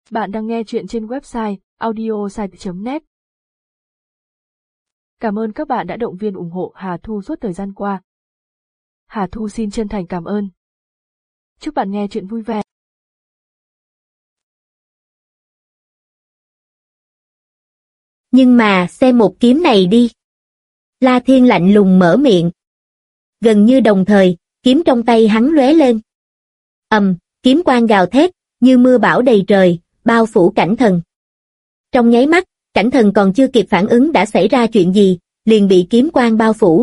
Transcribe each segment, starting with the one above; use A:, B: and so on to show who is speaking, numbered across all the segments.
A: Bạn đang nghe chuyện trên website audiosite.net. Cảm ơn các bạn đã động viên ủng hộ Hà Thu suốt thời gian qua. Hà Thu xin chân thành cảm ơn. Chúc bạn nghe chuyện vui vẻ.
B: Nhưng mà xem một kiếm này đi. La Thiên lạnh lùng mở miệng. Gần như đồng thời, kiếm trong tay hắn lóe lên. Kiếm quang gào thét, như mưa bão đầy trời, bao phủ Cảnh Thần. Trong nháy mắt, Cảnh Thần còn chưa kịp phản ứng đã xảy ra chuyện gì, liền bị kiếm quang bao phủ.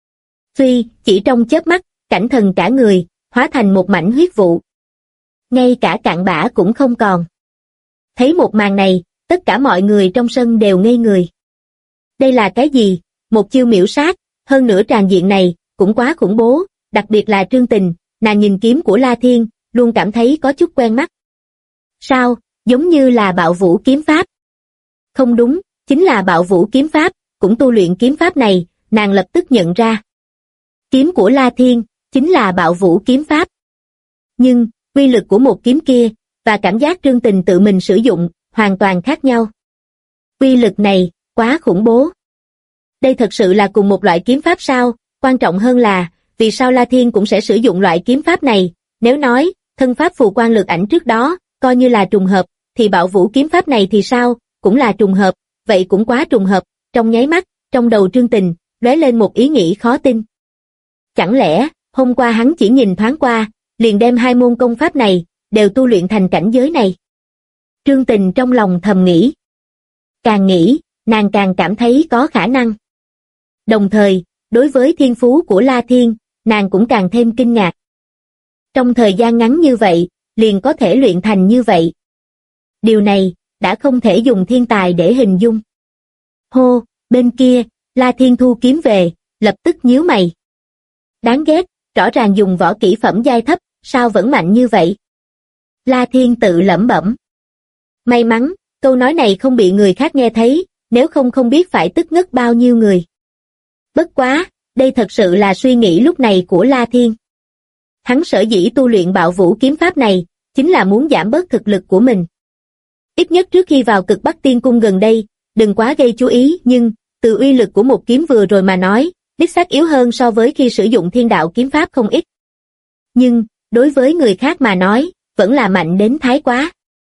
B: Chỉ trong chớp mắt, Cảnh Thần cả người, hóa thành một mảnh huyết vụ. Ngay cả cặn bã cũng không còn. Thấy một màn này, tất cả mọi người trong sân đều ngây người. Đây là cái gì? Một chiêu miểu sát, hơn nữa tràn diện này, cũng quá khủng bố, đặc biệt là Trương Tình, nàng nhìn kiếm của La Thiên, luôn cảm thấy có chút quen mắt. Sao, giống như là Bạo Vũ kiếm pháp? Không đúng, chính là Bạo Vũ kiếm pháp, cũng tu luyện kiếm pháp này, nàng lập tức nhận ra. Kiếm của La Thiên, chính là Bạo Vũ kiếm pháp. Nhưng, uy lực của một kiếm kia, và cảm giác Trương Tình tự mình sử dụng, hoàn toàn khác nhau. Uy lực này, quá khủng bố. Đây thật sự là cùng một loại kiếm pháp sao? Quan trọng hơn là, vì sao La Thiên cũng sẽ sử dụng loại kiếm pháp này? Nếu nói, thân pháp phù quang lực ảnh trước đó, coi như là trùng hợp, thì Bạo Vũ kiếm pháp này thì sao? Cũng là trùng hợp, vậy cũng quá trùng hợp. Trong nháy mắt, trong đầu Trương Tình, lóe lên một ý nghĩ khó tin. Chẳng lẽ, hôm qua hắn chỉ nhìn thoáng qua, liền đem hai môn công pháp này, đều tu luyện thành cảnh giới này? Trương Tình trong lòng thầm nghĩ. Càng nghĩ, nàng càng cảm thấy có khả năng. Đồng thời, đối với thiên phú của La Thiên, nàng cũng càng thêm kinh ngạc. Trong thời gian ngắn như vậy, liền có thể luyện thành như vậy. Điều này, đã không thể dùng thiên tài để hình dung. Hô, bên kia, La Thiên thu kiếm về, lập tức nhíu mày. Đáng ghét, rõ ràng dùng võ kỹ phẩm giai thấp, sao vẫn mạnh như vậy? La Thiên tự lẩm bẩm. May mắn, câu nói này không bị người khác nghe thấy, nếu không không biết phải tức ngất bao nhiêu người. Bất quá, đây thật sự là suy nghĩ lúc này của La Thiên. Hắn sở dĩ tu luyện Bạo Vũ kiếm pháp này, chính là muốn giảm bớt thực lực của mình. Ít nhất trước khi vào Cực Bắc Tiên Cung gần đây, đừng quá gây chú ý, nhưng, từ uy lực của một kiếm vừa rồi mà nói, đích xác yếu hơn so với khi sử dụng Thiên Đạo kiếm pháp không ít. Nhưng, đối với người khác mà nói, vẫn là mạnh đến thái quá.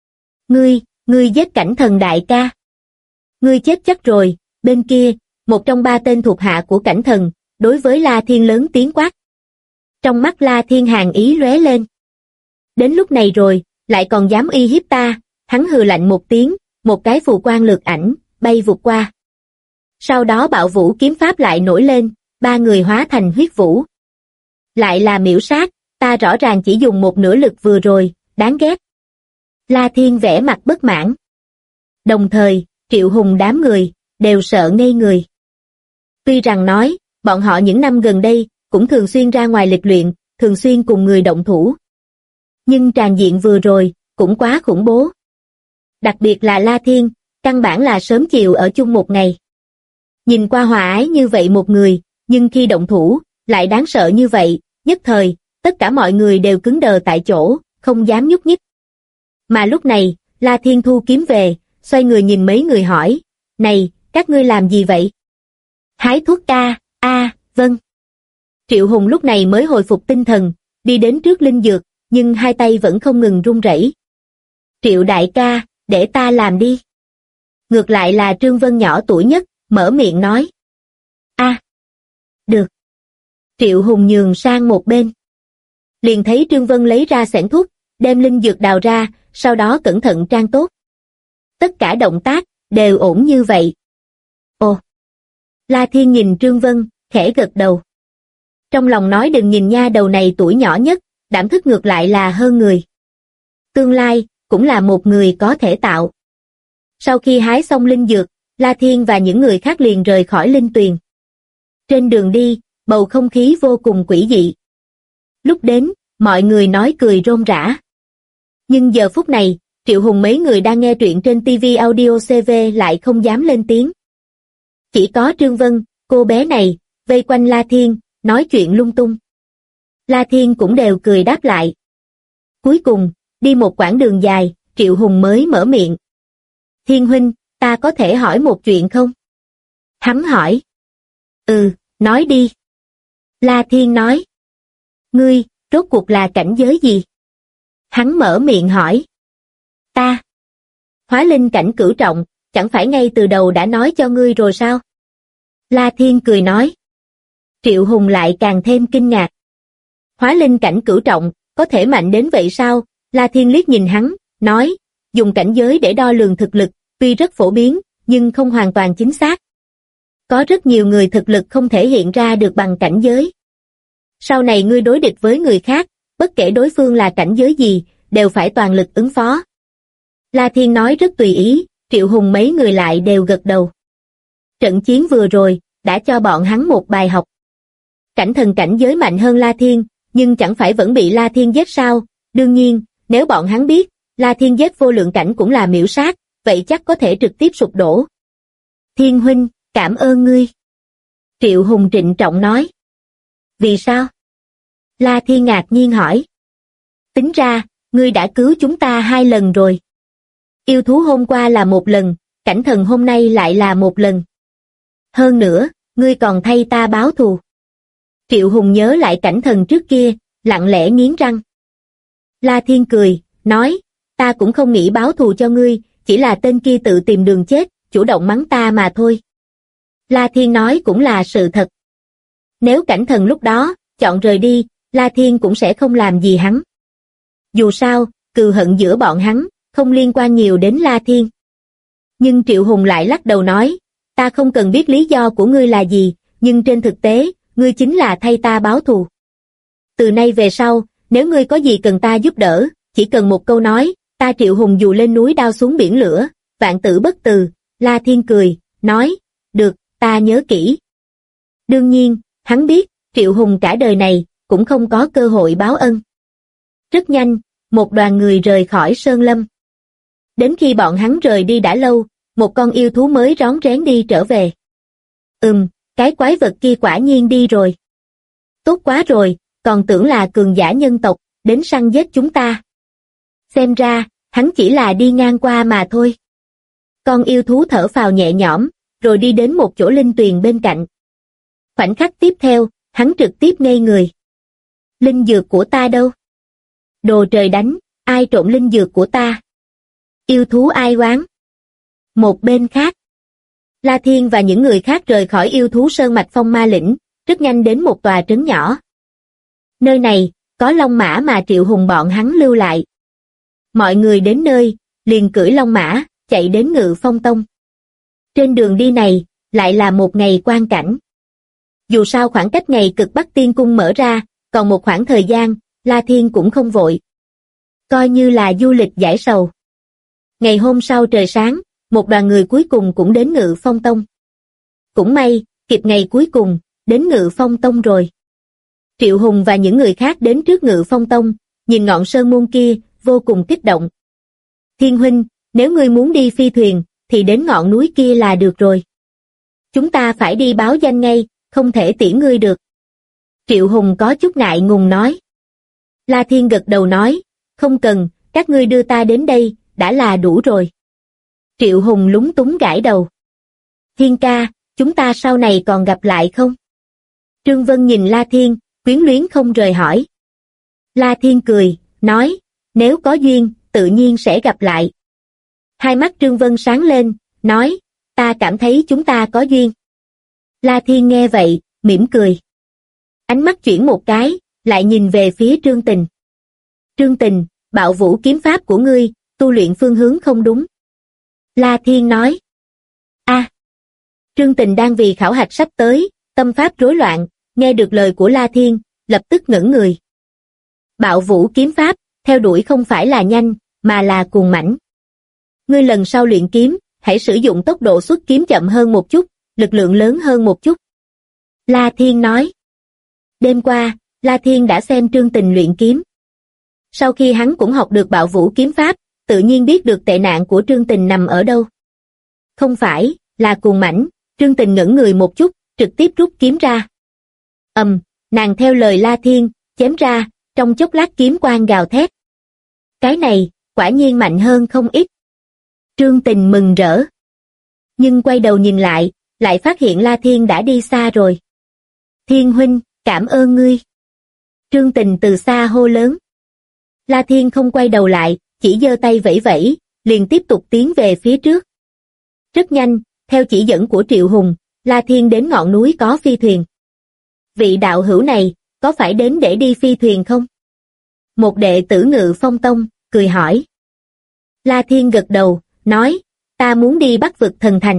B: Ngươi giết Cảnh Thần đại ca. Ngươi chết chắc rồi. Bên kia, một trong ba tên thuộc hạ của Cảnh Thần, đối với La Thiên lớn tiếng quát. Trong mắt La Thiên hàn ý lóe lên. Đến lúc này rồi, lại còn dám uy hiếp ta? Hắn hừ lạnh một tiếng, một cái phù quang lược ảnh, bay vụt qua. Sau đó Bạo Vũ kiếm pháp lại nổi lên, ba người hóa thành huyết vũ. Lại là miểu sát, ta rõ ràng chỉ dùng một nửa lực vừa rồi, đáng ghét. La Thiên vẻ mặt bất mãn. Đồng thời, Triệu Hùng đám người, đều sợ ngây người. Tuy rằng nói, bọn họ những năm gần đây, cũng thường xuyên ra ngoài lịch luyện, thường xuyên cùng người động thủ. Nhưng tràn diện vừa rồi, cũng quá khủng bố. Đặc biệt là La Thiên, căn bản là sớm chiều ở chung một ngày. Nhìn qua hòa ái như vậy một người, nhưng khi động thủ, lại đáng sợ như vậy, nhất thời, tất cả mọi người đều cứng đờ tại chỗ, không dám nhúc nhích. Mà lúc này, La Thiên thu kiếm về, xoay người nhìn mấy người hỏi, này, các ngươi làm gì vậy? Hái thuốc ca, vâng. Triệu Hùng lúc này mới hồi phục tinh thần, đi đến trước linh dược, nhưng hai tay vẫn không ngừng run rẩy. Triệu đại ca, để ta làm đi. Ngược lại là Trương Vân nhỏ tuổi nhất, mở miệng nói. Được. Triệu Hùng nhường sang một bên. Liền thấy Trương Vân lấy ra xẻng thuốc, đem linh dược đào ra, sau đó cẩn thận trang tốt. Tất cả động tác, đều ổn như vậy. Ồ! La Thiên nhìn Trương Vân, khẽ gật đầu. Trong lòng nói đừng nhìn nha đầu này tuổi nhỏ nhất, đảm thức ngược lại là hơn người. Tương lai, cũng là một người có thể tạo. Sau khi hái xong linh dược, La Thiên và những người khác liền rời khỏi linh tuyền. Trên đường đi, bầu không khí vô cùng quỷ dị. Lúc đến, mọi người nói cười rôm rả. Nhưng giờ phút này, Triệu Hùng mấy người đang nghe truyện trên TV Audio CV lại không dám lên tiếng. Chỉ có Trương Vân, cô bé này, vây quanh La Thiên, nói chuyện lung tung. La Thiên cũng đều cười đáp lại. Cuối cùng, đi một quãng đường dài, Triệu Hùng mới mở miệng. Thiên huynh, ta có thể hỏi một chuyện không? Hắn hỏi. Nói đi. La Thiên nói. Ngươi, rốt cuộc là cảnh giới gì? Hắn mở miệng hỏi. Ta. Hóa linh cảnh cửu trọng, chẳng phải ngay từ đầu đã nói cho ngươi rồi sao? La Thiên cười nói. Triệu Hùng lại càng thêm kinh ngạc. Hóa linh cảnh cửu trọng, có thể mạnh đến vậy sao? La Thiên liếc nhìn hắn, nói, dùng cảnh giới để đo lường thực lực, tuy rất phổ biến, nhưng không hoàn toàn chính xác. Có rất nhiều người thực lực không thể hiện ra được bằng cảnh giới. Sau này ngươi đối địch với người khác, bất kể đối phương là cảnh giới gì, đều phải toàn lực ứng phó. La Thiên nói rất tùy ý, Triệu Hùng mấy người lại đều gật đầu. Trận chiến vừa rồi, đã cho bọn hắn một bài học. Cảnh thần cảnh giới mạnh hơn La Thiên, nhưng chẳng phải vẫn bị La Thiên giết sao? Đương nhiên, nếu bọn hắn biết, La Thiên giết vô lượng cảnh cũng là miểu sát, vậy chắc có thể trực tiếp sụp đổ. Thiên huynh, cảm ơn ngươi. Triệu Hùng trịnh trọng nói. Vì sao? La Thiên ngạc nhiên hỏi. Tính ra, ngươi đã cứu chúng ta 2 lần rồi. Yêu thú hôm qua là 1 lần, cảnh thần hôm nay lại là 1 lần. Hơn nữa, ngươi còn thay ta báo thù. Triệu Hùng nhớ lại cảnh thần trước kia, lặng lẽ nghiến răng. La Thiên cười, nói, ta cũng không nghĩ báo thù cho ngươi, chỉ là tên kia tự tìm đường chết, chủ động mắng ta mà thôi. La Thiên nói cũng là sự thật. Nếu cảnh thần lúc đó, chọn rời đi, La Thiên cũng sẽ không làm gì hắn. Dù sao, cừu hận giữa bọn hắn, không liên quan nhiều đến La Thiên. Nhưng Triệu Hùng lại lắc đầu nói, ta không cần biết lý do của ngươi là gì, nhưng trên thực tế, ngươi chính là thay ta báo thù. Từ nay về sau, nếu ngươi có gì cần ta giúp đỡ, chỉ cần một câu nói, ta Triệu Hùng dù lên núi đao xuống biển lửa, vạn tử bất từ. La Thiên cười, nói, được, ta nhớ kỹ. Đương nhiên, hắn biết, Triệu Hùng cả đời này, cũng không có cơ hội báo ân. Rất nhanh, một đoàn người rời khỏi Sơn Lâm. Đến khi bọn hắn rời đi đã lâu, một con yêu thú mới rón rén đi trở về. Cái quái vật kia quả nhiên đi rồi. Tốt quá rồi, còn tưởng là cường giả nhân tộc, đến săn giết chúng ta. Xem ra, hắn chỉ là đi ngang qua mà thôi. Con yêu thú thở phào nhẹ nhõm, rồi đi đến một chỗ linh tuyền bên cạnh. Khoảnh khắc tiếp theo, hắn trực tiếp ngây người. Linh dược của ta đâu? Đồ trời đánh, ai trộm linh dược của ta? Yêu thú ai oán? Một bên khác, La Thiên và những người khác rời khỏi yêu thú Sơn Mạch Phong Ma Lĩnh, rất nhanh đến một tòa trấn nhỏ. Nơi này, có long mã mà Triệu Hùng bọn hắn lưu lại. Mọi người đến nơi, liền cưỡi long mã, chạy đến Ngự Phong Tông. Trên đường đi này, lại là một ngày quan cảnh. Dù sao khoảng cách ngày Cực Bắc Tiên Cung mở ra, còn một khoảng thời gian, La Thiên cũng không vội. Coi như là du lịch giải sầu. Ngày hôm sau trời sáng, một đoàn người cuối cùng cũng đến Ngự Phong Tông. Cũng may, kịp ngày cuối cùng, đến Ngự Phong Tông rồi. Triệu Hùng và những người khác đến trước Ngự Phong Tông, nhìn ngọn sơn môn kia, vô cùng kích động. Thiên huynh, nếu ngươi muốn đi phi thuyền, thì đến ngọn núi kia là được rồi. Chúng ta phải đi báo danh ngay, không thể tiễn ngươi được. Triệu Hùng có chút ngại ngùng nói. La Thiên gật đầu nói, không cần, các ngươi đưa ta đến đây, đã là đủ rồi. Triệu Hùng lúng túng gãi đầu. Thiên ca, chúng ta sau này còn gặp lại không? Trương Vân nhìn La Thiên, quyến luyến không rời hỏi. La Thiên cười, nói, nếu có duyên, tự nhiên sẽ gặp lại. Hai mắt Trương Vân sáng lên, nói, ta cảm thấy chúng ta có duyên. La Thiên nghe vậy, mỉm cười. Ánh mắt chuyển một cái, lại nhìn về phía Trương Tình. Trương Tình, Bạo Vũ kiếm pháp của ngươi, tu luyện phương hướng không đúng. La Thiên nói. Trương Tình đang vì khảo hạch sắp tới, tâm pháp rối loạn, nghe được lời của La Thiên, lập tức ngẩn người. Bạo Vũ kiếm pháp, theo đuổi không phải là nhanh, mà là cuồng mãnh. Ngươi lần sau luyện kiếm, hãy sử dụng tốc độ xuất kiếm chậm hơn một chút, lực lượng lớn hơn một chút. La Thiên nói. Đêm qua, La Thiên đã xem Trương Tình luyện kiếm. Sau khi hắn cũng học được Bạo Vũ kiếm pháp, tự nhiên biết được tệ nạn của Trương Tình nằm ở đâu. Không phải, là cuồng mãnh. Trương Tình ngẩn người một chút, trực tiếp rút kiếm ra. Nàng theo lời La Thiên, chém ra, trong chốc lát kiếm quang gào thét. Cái này, quả nhiên mạnh hơn không ít. Trương Tình mừng rỡ. Nhưng quay đầu nhìn lại phát hiện La Thiên đã đi xa rồi. Thiên huynh, cảm ơn ngươi. Trương Tình từ xa hô lớn. La Thiên không quay đầu lại, chỉ giơ tay vẫy vẫy, liền tiếp tục tiến về phía trước. Rất nhanh, theo chỉ dẫn của Triệu Hùng, La Thiên đến ngọn núi có phi thuyền. Vị đạo hữu này, có phải đến để đi phi thuyền không? Một đệ tử Ngự Phong Tông, cười hỏi. La Thiên gật đầu, nói, ta muốn đi Bắc vực thần thành.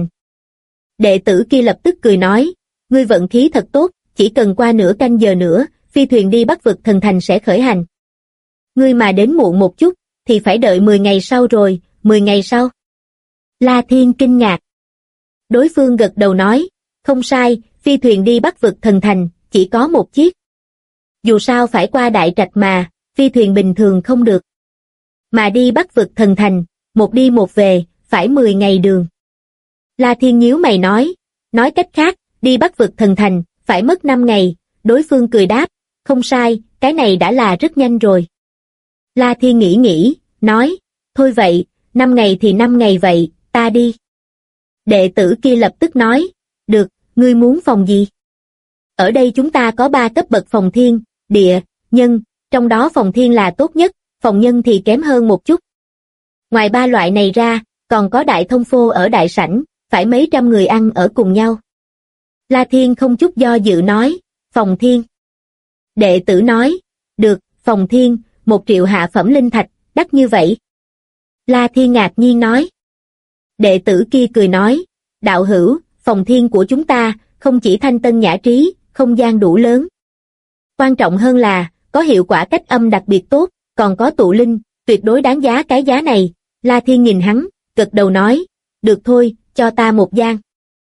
B: Đệ tử kia lập tức cười nói, ngươi vận khí thật tốt, chỉ cần qua nửa canh giờ nữa, phi thuyền đi Bắc vực thần thành sẽ khởi hành. Ngươi mà đến muộn một chút, thì phải đợi 10 ngày sau rồi, 10 ngày sau. La Thiên kinh ngạc. Đối phương gật đầu nói, không sai, phi thuyền đi Bắc vực thần thành, chỉ có một chiếc. Dù sao phải qua Đại Trạch mà, phi thuyền bình thường không được. Mà đi Bắc vực thần thành, một đi một về, phải 10 ngày đường. La Thiên nhíu mày nói cách khác, đi Bắc vực thần thành, phải mất 5 ngày, đối phương cười đáp, không sai, cái này đã là rất nhanh rồi. La Thiên nghĩ, nói, thôi vậy, 5 ngày thì 5 ngày vậy, ta đi. Đệ tử kia lập tức nói, được, ngươi muốn phòng gì? Ở đây chúng ta có 3 cấp bậc phòng thiên, địa, nhân, trong đó phòng thiên là tốt nhất, phòng nhân thì kém hơn một chút. Ngoài 3 loại này ra, còn có đại thông phô ở đại sảnh, phải mấy trăm người ăn ở cùng nhau. La Thiên không chút do dự nói, phòng thiên. Đệ tử nói, được, phòng thiên, 1 triệu hạ phẩm linh thạch, đắt như vậy. La Thiên ngạc nhiên nói. Đệ tử kia cười nói, đạo hữu, phòng thiên của chúng ta, không chỉ thanh tân nhã trí, không gian đủ lớn. Quan trọng hơn là, có hiệu quả cách âm đặc biệt tốt, còn có tụ linh, tuyệt đối đáng giá cái giá này. La Thiên nhìn hắn, gật đầu nói, được thôi, cho ta một gian.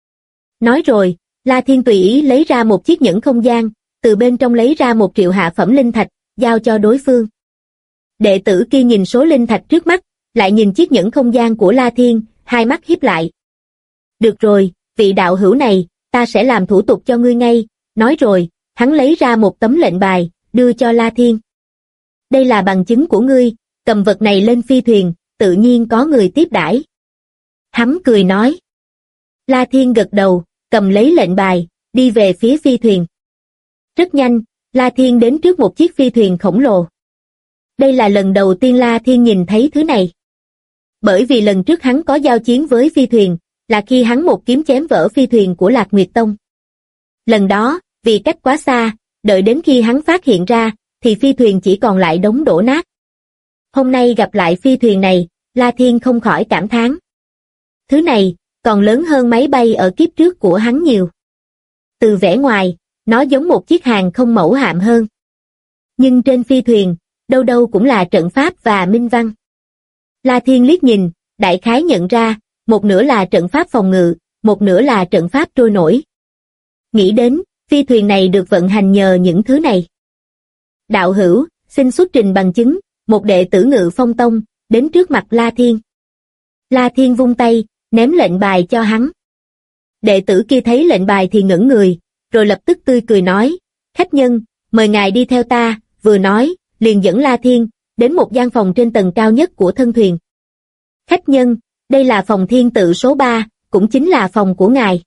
B: Nói rồi, La Thiên tùy ý lấy ra một chiếc nhẫn không gian, từ bên trong lấy ra 1 triệu hạ phẩm linh thạch, giao cho đối phương. Đệ tử kia nhìn số linh thạch trước mắt, lại nhìn chiếc nhẫn không gian của La Thiên, hai mắt híp lại. Được rồi, vị đạo hữu này, ta sẽ làm thủ tục cho ngươi ngay, nói rồi, hắn lấy ra một tấm lệnh bài, đưa cho La Thiên. Đây là bằng chứng của ngươi, cầm vật này lên phi thuyền, tự nhiên có người tiếp đãi. Hắn cười nói. La Thiên gật đầu, cầm lấy lệnh bài, đi về phía phi thuyền. Rất nhanh, La Thiên đến trước một chiếc phi thuyền khổng lồ. Đây là lần đầu tiên La Thiên nhìn thấy thứ này. Bởi vì lần trước hắn có giao chiến với phi thuyền, là khi hắn một kiếm chém vỡ phi thuyền của Lạc Nguyệt Tông. Lần đó, vì cách quá xa, đợi đến khi hắn phát hiện ra, thì phi thuyền chỉ còn lại đống đổ nát. Hôm nay gặp lại phi thuyền này, La Thiên không khỏi cảm thán. Thứ này, còn lớn hơn máy bay ở kiếp trước của hắn nhiều. Từ vẻ ngoài, nó giống một chiếc hàng không mẫu hạm hơn. Nhưng trên phi thuyền, đâu đâu cũng là trận pháp và minh văn. La Thiên liếc nhìn, đại khái nhận ra, một nửa là trận pháp phòng ngự, một nửa là trận pháp trôi nổi. Nghĩ đến, phi thuyền này được vận hành nhờ những thứ này. Đạo hữu, xin xuất trình bằng chứng, một đệ tử Ngự Phong Tông, đến trước mặt La Thiên. La Thiên vung tay, ném lệnh bài cho hắn. Đệ tử kia thấy lệnh bài thì ngẩn người, rồi lập tức tươi cười nói, khách nhân, mời ngài đi theo ta, vừa nói, liền dẫn La Thiên, đến một gian phòng trên tầng cao nhất của thân thuyền. Khách nhân, đây là phòng thiên tự số 3, cũng chính là phòng của ngài.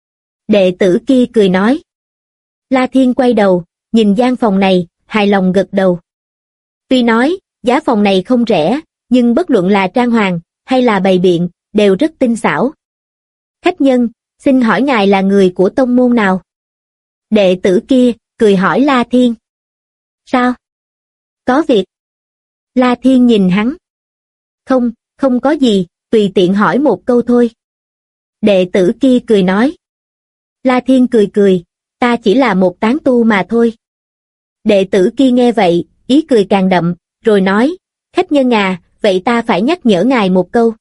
B: Đệ tử kia cười nói. La Thiên quay đầu, nhìn gian phòng này, hài lòng gật đầu. Tuy nói, giá phòng này không rẻ, nhưng bất luận là trang hoàng, hay là bày biện, đều rất tinh xảo. Khách nhân, xin hỏi ngài là người của tông môn nào? Đệ tử kia, cười hỏi La Thiên. Sao? Có việc. La Thiên nhìn hắn. Không có gì, tùy tiện hỏi một câu thôi. Đệ tử kia cười nói. La Thiên cười, ta chỉ là một tán tu mà thôi. Đệ tử kia nghe vậy, ý cười càng đậm, rồi nói, khách nhân à, vậy ta phải nhắc nhở ngài một câu.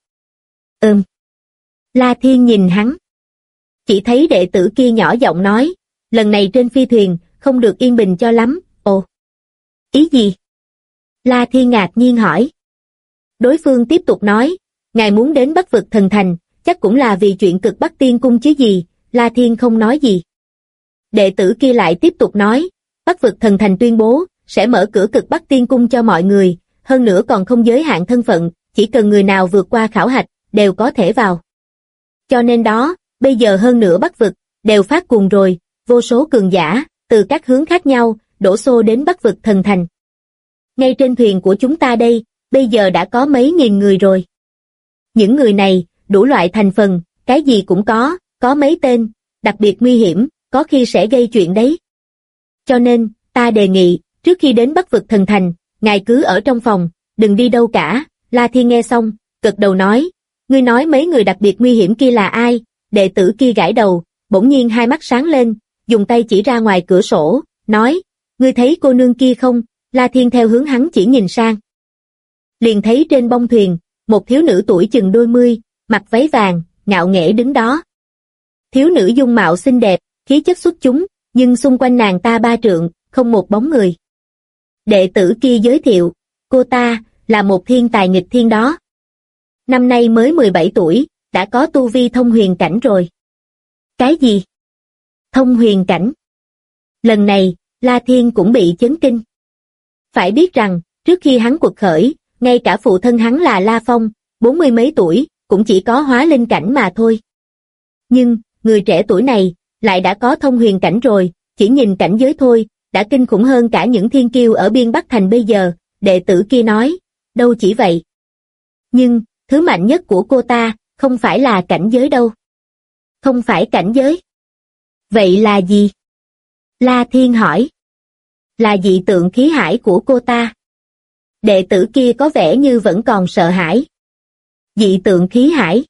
B: La Thiên nhìn hắn. Chỉ thấy đệ tử kia nhỏ giọng nói, lần này trên phi thuyền, không được yên bình cho lắm, ồ. Ý gì? La Thiên ngạc nhiên hỏi. Đối phương tiếp tục nói, ngài muốn đến Bắc vực thần thành, chắc cũng là vì chuyện Cực Bắc Tiên Cung chứ gì, La Thiên không nói gì. Đệ tử kia lại tiếp tục nói, Bắc vực thần thành tuyên bố, sẽ mở cửa Cực Bắc Tiên Cung cho mọi người, hơn nữa còn không giới hạn thân phận, chỉ cần người nào vượt qua khảo hạch, đều có thể vào. Cho nên đó, bây giờ hơn nửa Bắc vực, đều phát cuồng rồi, vô số cường giả, từ các hướng khác nhau, đổ xô đến Bắc vực thần thành. Ngay trên thuyền của chúng ta đây, bây giờ đã có mấy nghìn người rồi. Những người này, đủ loại thành phần, cái gì cũng có mấy tên, đặc biệt nguy hiểm, có khi sẽ gây chuyện đấy. Cho nên, ta đề nghị, trước khi đến Bắc vực thần thành, ngài cứ ở trong phòng, đừng đi đâu cả. La Thiên nghe xong, gật đầu nói, ngươi nói mấy người đặc biệt nguy hiểm kia là ai? Đệ tử kia gãi đầu, bỗng nhiên hai mắt sáng lên, dùng tay chỉ ra ngoài cửa sổ, nói, ngươi thấy cô nương kia không? La Thiên theo hướng hắn chỉ nhìn sang. Liền thấy trên bông thuyền, một thiếu nữ tuổi chừng đôi mươi, mặc váy vàng, ngạo nghễ đứng đó. Thiếu nữ dung mạo xinh đẹp, khí chất xuất chúng, nhưng xung quanh nàng ta 3 trượng, không một bóng người. Đệ tử kia giới thiệu, cô ta là một thiên tài nghịch thiên đó. Năm nay mới 17 tuổi, đã có tu vi thông huyền cảnh rồi. Cái gì? Thông huyền cảnh? Lần này, La Thiên cũng bị chấn kinh. Phải biết rằng, trước khi hắn quật khởi, ngay cả phụ thân hắn là La Phong, 40 mấy tuổi, cũng chỉ có hóa linh cảnh mà thôi. Nhưng, người trẻ tuổi này, lại đã có thông huyền cảnh rồi, chỉ nhìn cảnh giới thôi, đã kinh khủng hơn cả những thiên kiêu ở biên Bắc Thành bây giờ. Đệ tử kia nói, đâu chỉ vậy. Nhưng, thứ mạnh nhất của cô ta, không phải là cảnh giới đâu. Không phải cảnh giới. Vậy là gì? La Thiên hỏi. Là dị tượng khí hải của cô ta. Đệ tử kia có vẻ như vẫn còn sợ hãi. Dị tượng khí hải?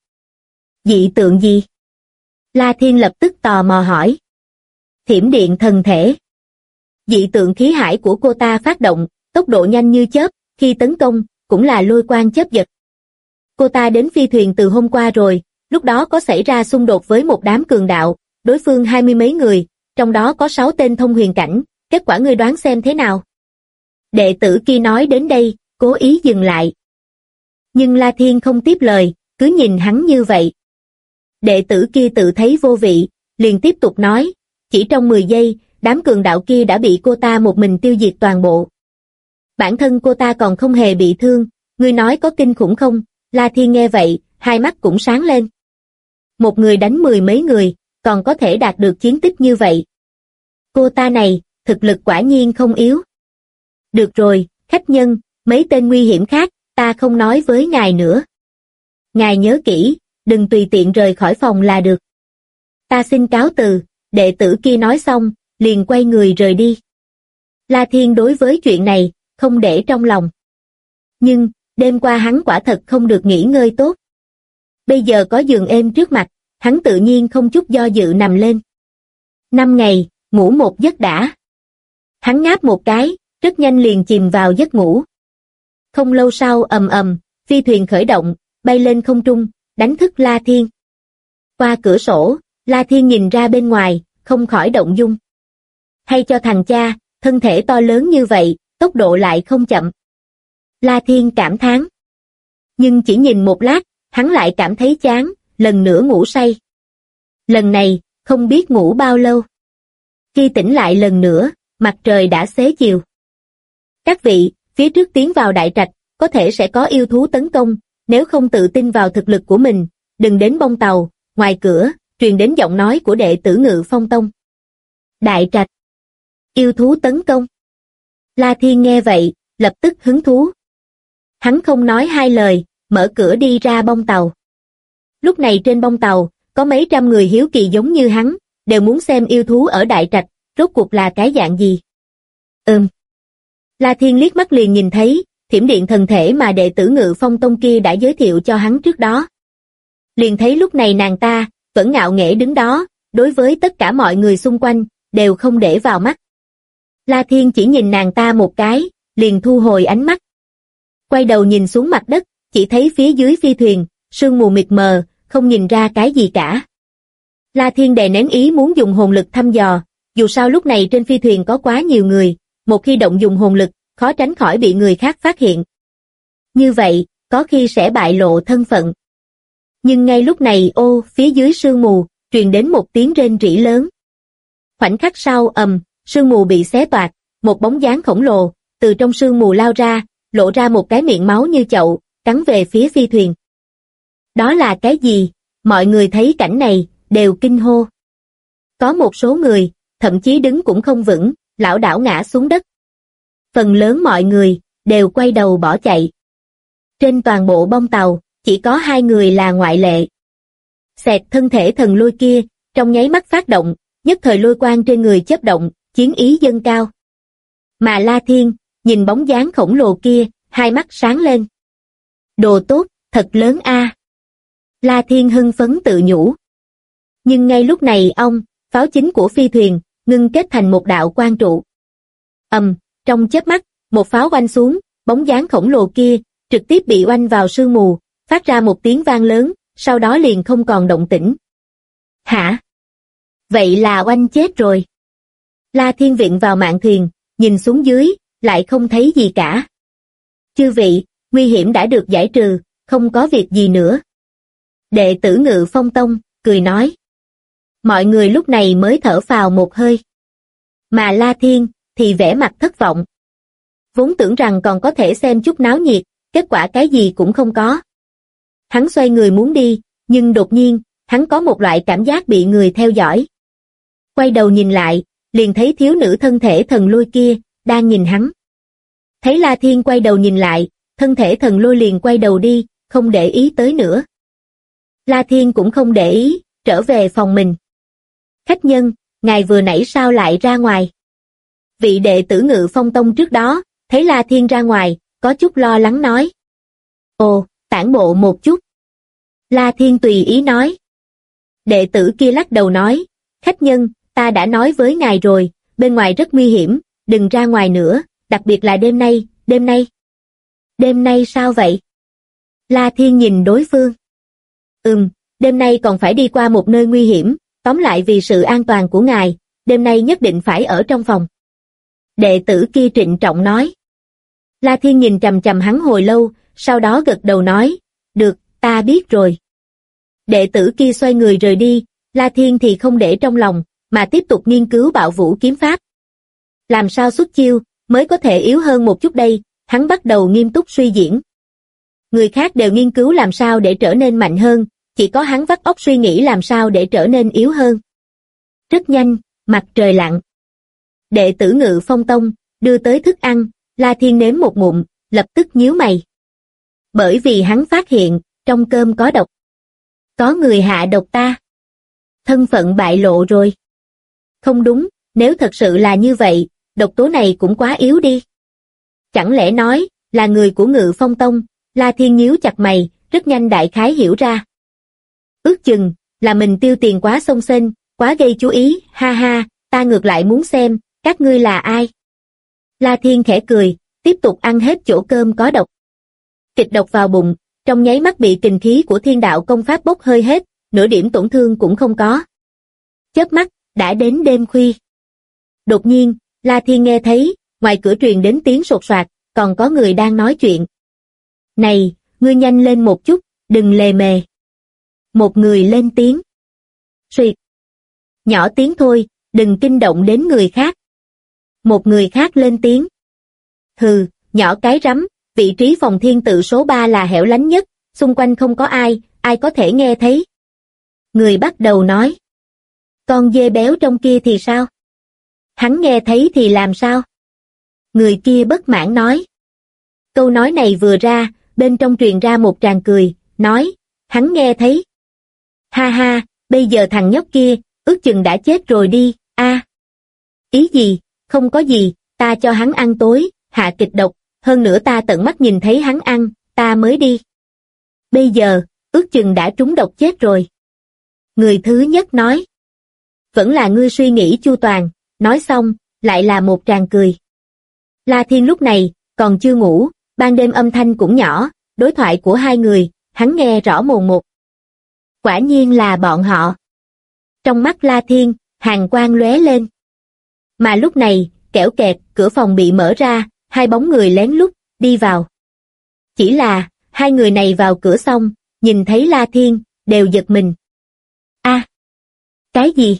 B: Dị tượng gì? La Thiên lập tức tò mò hỏi. Thiểm điện thần thể. Dị tượng khí hải của cô ta phát động, tốc độ nhanh như chớp, khi tấn công, cũng là lôi quang chớp giật. Cô ta đến phi thuyền từ hôm qua rồi, lúc đó có xảy ra xung đột với một đám cường đạo, đối phương 20 mấy người, trong đó có 6 tên thông huyền cảnh, kết quả ngươi đoán xem thế nào? Đệ tử kia nói đến đây, cố ý dừng lại. Nhưng La Thiên không tiếp lời, cứ nhìn hắn như vậy. Đệ tử kia tự thấy vô vị, liền tiếp tục nói, chỉ trong 10 giây, đám cường đạo kia đã bị cô ta một mình tiêu diệt toàn bộ. Bản thân cô ta còn không hề bị thương, ngươi nói có kinh khủng không? La Thiên nghe vậy, hai mắt cũng sáng lên. Một người đánh 10 mấy người, còn có thể đạt được chiến tích như vậy. Cô ta này, thực lực quả nhiên không yếu. Được rồi, khách nhân, mấy tên nguy hiểm khác, ta không nói với ngài nữa. Ngài nhớ kỹ, đừng tùy tiện rời khỏi phòng là được. Ta xin cáo từ, đệ tử kia nói xong, liền quay người rời đi. La Thiên đối với chuyện này, không để trong lòng. Nhưng, đêm qua hắn quả thật không được nghỉ ngơi tốt. Bây giờ có giường êm trước mặt, hắn tự nhiên không chút do dự nằm lên. 5 ngày, ngủ một giấc đã. Hắn ngáp một cái, rất nhanh liền chìm vào giấc ngủ. Không lâu sau ầm ầm, phi thuyền khởi động, bay lên không trung, đánh thức La Thiên. Qua cửa sổ, La Thiên nhìn ra bên ngoài, không khỏi động dung. Hay cho thằng cha, thân thể to lớn như vậy, tốc độ lại không chậm. La Thiên cảm thán. Nhưng chỉ nhìn một lát, hắn lại cảm thấy chán, lần nữa ngủ say. Lần này, không biết ngủ bao lâu. Khi tỉnh lại lần nữa, mặt trời đã xế chiều. Các vị, phía trước tiến vào đại trạch, có thể sẽ có yêu thú tấn công, nếu không tự tin vào thực lực của mình, đừng đến bông tàu. Ngoài cửa, truyền đến giọng nói của đệ tử Ngự Phong Tông. Đại trạch. Yêu thú tấn công. La Thiên nghe vậy, lập tức hứng thú. Hắn không nói hai lời, mở cửa đi ra bông tàu. Lúc này trên bông tàu, có mấy trăm người hiếu kỳ giống như hắn, đều muốn xem yêu thú ở đại trạch, rốt cuộc là cái dạng gì. La Thiên liếc mắt liền nhìn thấy, thiểm điện thần thể mà đệ tử Ngự Phong Tông kia đã giới thiệu cho hắn trước đó. Liền thấy lúc này nàng ta, vẫn ngạo nghễ đứng đó, đối với tất cả mọi người xung quanh, đều không để vào mắt. La Thiên chỉ nhìn nàng ta một cái, liền thu hồi ánh mắt. Quay đầu nhìn xuống mặt đất, chỉ thấy phía dưới phi thuyền, sương mù mịt mờ, không nhìn ra cái gì cả. La Thiên đè nén ý muốn dùng hồn lực thăm dò, dù sao lúc này trên phi thuyền có quá nhiều người, một khi động dùng hồn lực, khó tránh khỏi bị người khác phát hiện. Như vậy, có khi sẽ bại lộ thân phận. Nhưng ngay lúc này phía dưới sương mù, truyền đến một tiếng rên rỉ lớn. Khoảnh khắc sau sương mù bị xé toạc, một bóng dáng khổng lồ, từ trong sương mù lao ra, lộ ra một cái miệng máu như chậu, cắn về phía phi thuyền. Đó là cái gì? Mọi người thấy cảnh này, đều kinh hô. Có một số người, thậm chí đứng cũng không vững, lảo đảo ngã xuống đất. Phần lớn mọi người, đều quay đầu bỏ chạy. Trên toàn bộ bông tàu, chỉ có 2 người là ngoại lệ. Xẹt thân thể thần lôi kia, trong nháy mắt phát động, nhất thời lôi quang trên người chớp động, chiến ý dâng cao. Mà La Thiên, nhìn bóng dáng khổng lồ kia, hai mắt sáng lên. Đồ tốt, thật lớn a. La Thiên hưng phấn tự nhủ. Nhưng ngay lúc này pháo chính của phi thuyền, ngưng kết thành một đạo quang trụ. Trong chớp mắt, một pháo oanh xuống, bóng dáng khổng lồ kia, trực tiếp bị oanh vào sương mù, phát ra một tiếng vang lớn, sau đó liền không còn động tĩnh. Hả? Vậy là oanh chết rồi. La Thiên viện vào mạn thuyền, nhìn xuống dưới, lại không thấy gì cả. Chư vị, nguy hiểm đã được giải trừ, không có việc gì nữa. Đệ tử Ngự Phong Tông, cười nói. Mọi người lúc này mới thở phào một hơi. Mà La Thiên, thì vẻ mặt thất vọng. Vốn tưởng rằng còn có thể xem chút náo nhiệt, kết quả cái gì cũng không có. Hắn xoay người muốn đi, nhưng đột nhiên, hắn có một loại cảm giác bị người theo dõi. Quay đầu nhìn lại, liền thấy thiếu nữ thân thể thần lôi kia, đang nhìn hắn. Thấy La Thiên quay đầu nhìn lại, thân thể thần lôi liền quay đầu đi, không để ý tới nữa. La Thiên cũng không để ý, trở về phòng mình. Khách nhân, ngài vừa nãy sao lại ra ngoài? Vị đệ tử Ngự Phong Tông trước đó, thấy La Thiên ra ngoài, có chút lo lắng nói. Ồ, tản bộ một chút. La Thiên tùy ý nói. Đệ tử kia lắc đầu nói, khách nhân, ta đã nói với ngài rồi, bên ngoài rất nguy hiểm, đừng ra ngoài nữa, đặc biệt là đêm nay. Đêm nay sao vậy? La Thiên nhìn đối phương. Đêm nay còn phải đi qua một nơi nguy hiểm, tóm lại vì sự an toàn của ngài, đêm nay nhất định phải ở trong phòng. Đệ tử kia trịnh trọng nói. La Thiên nhìn chằm chằm hắn hồi lâu, sau đó gật đầu nói, được, ta biết rồi. Đệ tử kia xoay người rời đi, La Thiên thì không để trong lòng, mà tiếp tục nghiên cứu Bạo Vũ kiếm pháp. Làm sao xuất chiêu, mới có thể yếu hơn một chút đây, hắn bắt đầu nghiêm túc suy diễn. Người khác đều nghiên cứu làm sao để trở nên mạnh hơn, chỉ có hắn vắt óc suy nghĩ làm sao để trở nên yếu hơn. Rất nhanh, mặt trời lặn. Đệ tử Ngự Phong Tông, đưa tới thức ăn, La Thiên nếm một ngụm, lập tức nhíu mày. Bởi vì hắn phát hiện, trong cơm có độc. Có người hạ độc ta. Thân phận bại lộ rồi. Không đúng, nếu thật sự là như vậy, độc tố này cũng quá yếu đi. Chẳng lẽ nói, là người của Ngự Phong Tông, La Thiên nhíu chặt mày, rất nhanh đại khái hiểu ra. Ước chừng, là mình tiêu tiền quá xông xênh, quá gây chú ý, ha ha, ta ngược lại muốn xem, các ngươi là ai? La Thiên khẽ cười, tiếp tục ăn hết chỗ cơm có độc. Kịch độc vào bụng, trong nháy mắt bị kình khí của thiên đạo công pháp bốc hơi hết, nửa điểm tổn thương cũng không có. Chớp mắt, đã đến đêm khuya. Đột nhiên, La Thiên nghe thấy, ngoài cửa truyền đến tiếng sột soạt, còn có người đang nói chuyện. Này, ngươi nhanh lên một chút, đừng lề mề. Một người lên tiếng. Xuyệt. Nhỏ tiếng thôi, đừng kinh động đến người khác. Một người khác lên tiếng. Hừ, nhỏ cái rắm, vị trí phòng thiên tự số 3 là hẻo lánh nhất, xung quanh không có ai, ai có thể nghe thấy. Người bắt đầu nói. Con dê béo trong kia thì sao? Hắn nghe thấy thì làm sao? Người kia bất mãn nói. Câu nói này vừa ra, bên trong truyền ra một tràng cười, nói, hắn nghe thấy. Ha ha, bây giờ thằng nhóc kia, ước chừng đã chết rồi đi, a. Ý gì, không có gì, ta cho hắn ăn tối, hạ kịch độc, hơn nữa ta tận mắt nhìn thấy hắn ăn, ta mới đi. Bây giờ, ước chừng đã trúng độc chết rồi. Người thứ nhất nói. Vẫn là ngươi suy nghĩ chu toàn, nói xong, lại là một tràng cười. La Thiên lúc này, còn chưa ngủ, ban đêm âm thanh cũng nhỏ, đối thoại của hai người, hắn nghe rõ mồn một. Quả nhiên là bọn họ. Trong mắt La Thiên, hàn quang lóe lên. Mà lúc này, kẽo kẹt, cửa phòng bị mở ra, hai bóng người lén lút, đi vào. Chỉ là, hai người này vào cửa xong, nhìn thấy La Thiên, đều giật mình. A, cái gì?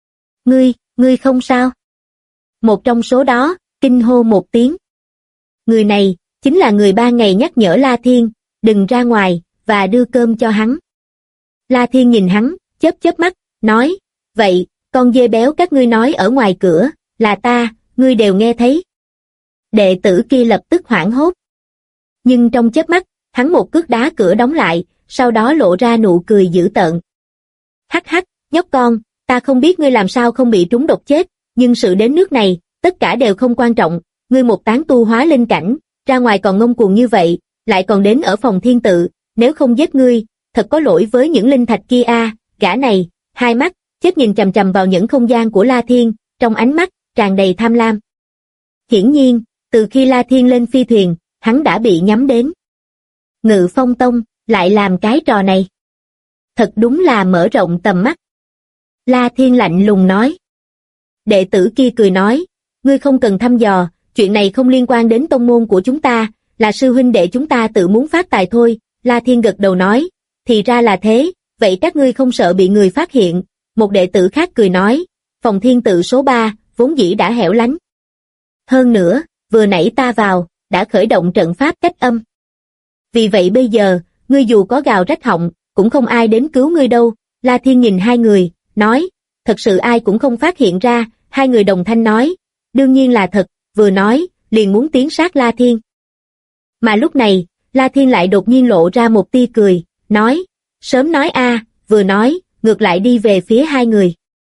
B: Ngươi không sao? Một trong số đó, kinh hô một tiếng. Người này, chính là người 3 ngày nhắc nhở La Thiên, đừng ra ngoài, và đưa cơm cho hắn. La Thiên nhìn hắn, chớp chớp mắt, nói, vậy, con dê béo các ngươi nói ở ngoài cửa, là ta, ngươi đều nghe thấy. Đệ tử kia lập tức hoảng hốt. Nhưng trong chớp mắt, hắn một cước đá cửa đóng lại, sau đó lộ ra nụ cười dữ tợn. Hắc hắc, nhóc con, ta không biết ngươi làm sao không bị trúng độc chết, nhưng sự đến nước này, tất cả đều không quan trọng, ngươi một tán tu hóa linh cảnh, ra ngoài còn ngông cuồng như vậy, lại còn đến ở phòng thiên tự, nếu không giết ngươi, thật có lỗi với những linh thạch kia a. Gã này, hai mắt, chết nhìn chằm chằm vào những không gian của La Thiên, trong ánh mắt, tràn đầy tham lam. Hiển nhiên, từ khi La Thiên lên phi thuyền, hắn đã bị nhắm đến. Ngự Phong Tông, lại làm cái trò này. Thật đúng là mở rộng tầm mắt. La Thiên lạnh lùng nói. Đệ tử kia cười nói, ngươi không cần thăm dò, chuyện này không liên quan đến tông môn của chúng ta, là sư huynh đệ chúng ta tự muốn phát tài thôi. La Thiên gật đầu nói, thì ra là thế, vậy các ngươi không sợ bị người phát hiện. Một đệ tử khác cười nói, phòng thiên tự số 3, vốn dĩ đã hẻo lánh. Hơn nữa, vừa nãy ta vào, đã khởi động trận pháp cách âm. Vì vậy bây giờ, ngươi dù có gào rách họng, cũng không ai đến cứu ngươi đâu. La Thiên nhìn hai người, nói, thật sự ai cũng không phát hiện ra. Hai người đồng thanh nói, đương nhiên là thật, vừa nói, liền muốn tiến sát La Thiên. Mà lúc này, La Thiên lại đột nhiên lộ ra một tia cười, nói, sớm nói a, vừa nói, ngược lại đi về phía hai người.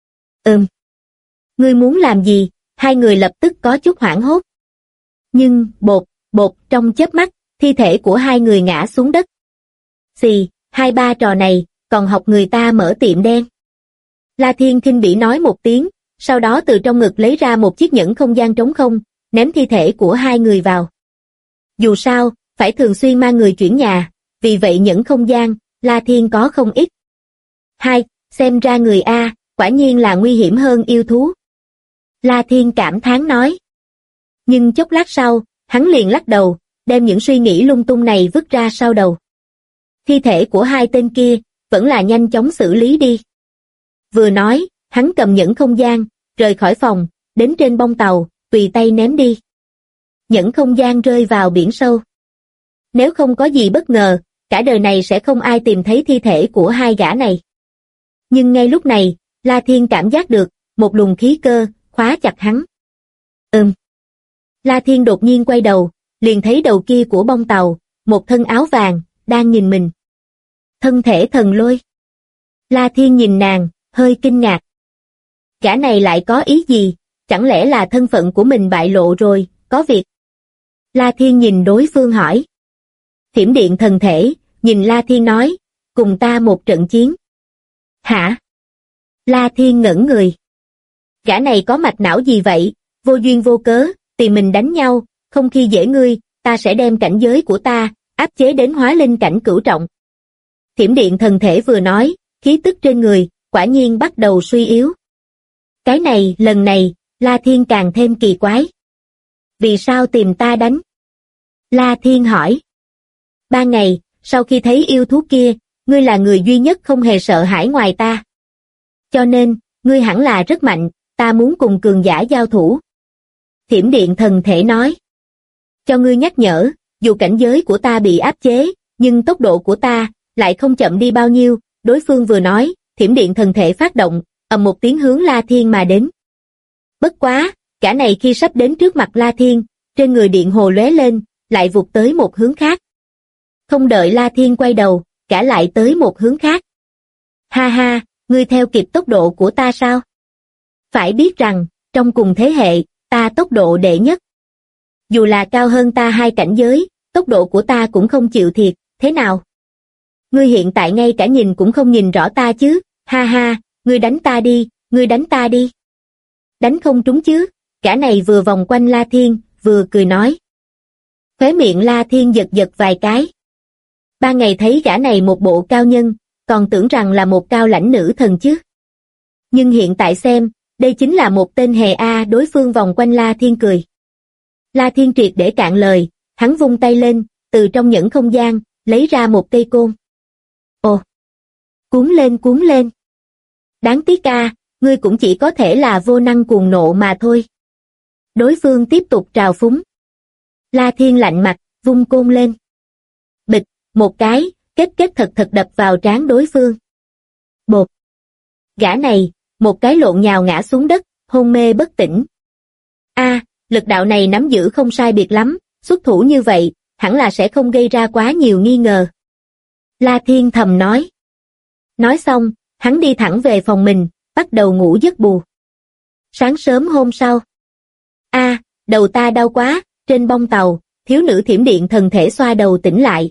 B: Ngươi muốn làm gì? Hai người lập tức có chút hoảng hốt. Nhưng, bột, trong chớp mắt, thi thể của hai người ngã xuống đất. Xì, hai ba trò này, còn học người ta mở tiệm đen. La Thiên khinh bỉ nói một tiếng, sau đó từ trong ngực lấy ra một chiếc nhẫn không gian trống không, ném thi thể của hai người vào. Dù sao, phải thường xuyên mang người chuyển nhà, vì vậy nhẫn không gian, La Thiên có không ít. Hai, xem ra người A, quả nhiên là nguy hiểm hơn yêu thú. La Thiên cảm thán nói. Nhưng chốc lát sau, hắn liền lắc đầu, đem những suy nghĩ lung tung này vứt ra sau đầu. Thi thể của hai tên kia, vẫn là nhanh chóng xử lý đi. Vừa nói, hắn cầm nhẫn không gian, rời khỏi phòng, đến trên bông tàu, tùy tay ném đi. Nhẫn không gian rơi vào biển sâu. Nếu không có gì bất ngờ, cả đời này sẽ không ai tìm thấy thi thể của hai gã này. Nhưng ngay lúc này, La Thiên cảm giác được, một luồng khí cơ, khóa chặt hắn. La Thiên đột nhiên quay đầu, liền thấy đầu kia của bông tàu, một thân áo vàng, đang nhìn mình. Thân thể thần lôi. La Thiên nhìn nàng, hơi kinh ngạc. Gã này lại có ý gì, chẳng lẽ là thân phận của mình bại lộ rồi, có việc. La Thiên nhìn đối phương hỏi. Thiểm điện thần thể, nhìn La Thiên nói, cùng ta một trận chiến. Hả? La Thiên ngẩn người. Gã này có mạch não gì vậy, vô duyên vô cớ, tìm mình đánh nhau, không khi dễ ngươi, ta sẽ đem cảnh giới của ta, áp chế đến hóa linh cảnh cửu trọng. Thiểm điện thần thể vừa nói, khí tức trên người, quả nhiên bắt đầu suy yếu. Cái này, lần này, La Thiên càng thêm kỳ quái. Vì sao tìm ta đánh? La Thiên hỏi. Ban ngày, sau khi thấy yêu thú kia, ngươi là người duy nhất không hề sợ hãi ngoài ta. Cho nên, ngươi hẳn là rất mạnh, ta muốn cùng cường giả giao thủ. Thiểm điện thần thể nói. Cho ngươi nhắc nhở, dù cảnh giới của ta bị áp chế, nhưng tốc độ của ta lại không chậm đi bao nhiêu. Đối phương vừa nói, thiểm điện thần thể phát động, ầm một tiếng hướng La Thiên mà đến. Bất quá, cả này khi sắp đến trước mặt La Thiên, trên người điện hồ lóe lên, lại vụt tới một hướng khác. Không đợi La Thiên quay đầu, cả lại tới một hướng khác. Ha ha, ngươi theo kịp tốc độ của ta sao? Phải biết rằng, trong cùng thế hệ, ta tốc độ đệ nhất. Dù là cao hơn ta hai cảnh giới, tốc độ của ta cũng không chịu thiệt, thế nào? Ngươi hiện tại ngay cả nhìn cũng không nhìn rõ ta chứ, ha ha, ngươi đánh ta đi, ngươi đánh ta đi. Đánh không trúng chứ, cả này vừa vòng quanh La Thiên, vừa cười nói. Khóe miệng La Thiên giật giật vài cái. Ban ngày thấy gã này một bộ cao nhân, còn tưởng rằng là một cao lãnh nữ thần chứ. Nhưng hiện tại xem, đây chính là một tên hề A. Đối phương vòng quanh La Thiên cười. La Thiên triệt để cạn lời, hắn vung tay lên, từ trong nhẫn không gian, lấy ra một cây côn. Ồ! Cuốn lên. Đáng tiếc a, ngươi cũng chỉ có thể là vô năng cuồng nộ mà thôi. Đối phương tiếp tục trào phúng. La Thiên lạnh mặt, vung côn lên. Bịch, một cái, kết thật đập vào trán đối phương. Bột. Gã này, một cái lộn nhào ngã xuống đất, hôn mê bất tỉnh. Lực đạo này nắm giữ không sai biệt lắm, xuất thủ như vậy, hẳn là sẽ không gây ra quá nhiều nghi ngờ. La Thiên thầm nói. Nói xong, hắn đi thẳng về phòng mình, bắt đầu ngủ giấc bù. Sáng sớm hôm sau. Đầu ta đau quá, trên bông tàu, thiếu nữ thiểm điện thần thể xoa đầu tỉnh lại.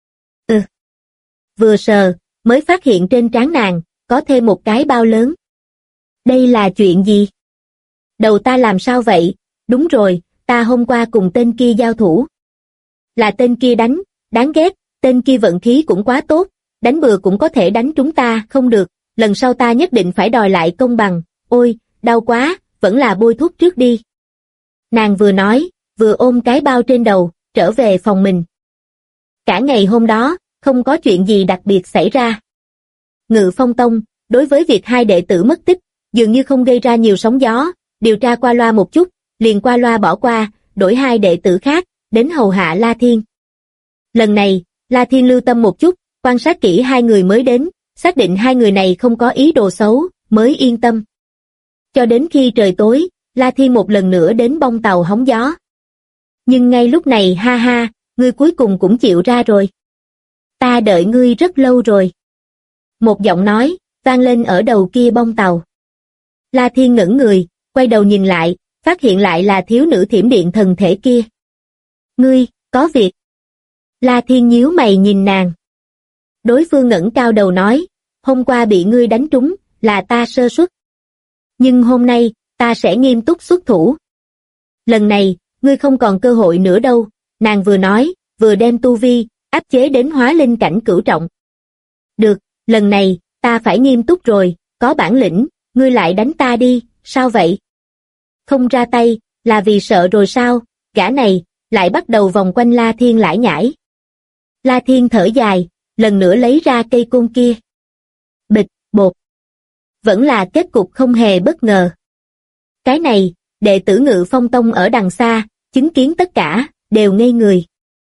B: Vừa sờ, mới phát hiện trên trán nàng, có thêm một cái bao lớn. Đây là chuyện gì? Đầu ta làm sao vậy? Đúng rồi, ta hôm qua cùng tên kia giao thủ. Là tên kia đánh, đáng ghét, tên kia vận khí cũng quá tốt, đánh bừa cũng có thể đánh chúng ta, không được, lần sau ta nhất định phải đòi lại công bằng, ôi, đau quá, vẫn là bôi thuốc trước đi. Nàng vừa nói, vừa ôm cái bao trên đầu, trở về phòng mình. Cả ngày hôm đó, không có chuyện gì đặc biệt xảy ra. Ngự Phong Tông, đối với việc hai đệ tử mất tích, dường như không gây ra nhiều sóng gió, điều tra qua loa một chút, liền qua loa bỏ qua, đổi hai đệ tử khác, đến hầu hạ La Thiên. Lần này, La Thiên lưu tâm một chút, quan sát kỹ hai người mới đến, xác định hai người này không có ý đồ xấu, mới yên tâm. Cho đến khi trời tối, La Thiên một lần nữa đến bông tàu hóng gió. Nhưng ngay lúc này ngươi cuối cùng cũng chịu ra rồi. Ta đợi ngươi rất lâu rồi. Một giọng nói, vang lên ở đầu kia bông tàu. La Thiên ngẩng người, quay đầu nhìn lại, phát hiện lại là thiếu nữ thiểm điện thần thể kia. Ngươi, có việc. La Thiên nhíu mày nhìn nàng. Đối phương ngẩng cao đầu nói, hôm qua bị ngươi đánh trúng, là ta sơ suất. Nhưng hôm nay, ta sẽ nghiêm túc xuất thủ. Lần này, ngươi không còn cơ hội nữa đâu, nàng vừa nói, vừa đem tu vi, áp chế đến hóa linh cảnh cửu trọng. Được, lần này, ta phải nghiêm túc rồi, có bản lĩnh, ngươi lại đánh ta đi, sao vậy? Không ra tay, là vì sợ rồi sao? Gã này, lại bắt đầu vòng quanh La Thiên lải nhải. La Thiên thở dài, lần nữa lấy ra cây côn kia. Bịch, bột. Vẫn là kết cục không hề bất ngờ. Cái này, đệ tử Ngự Phong Tông ở đằng xa, chứng kiến tất cả, đều ngây người.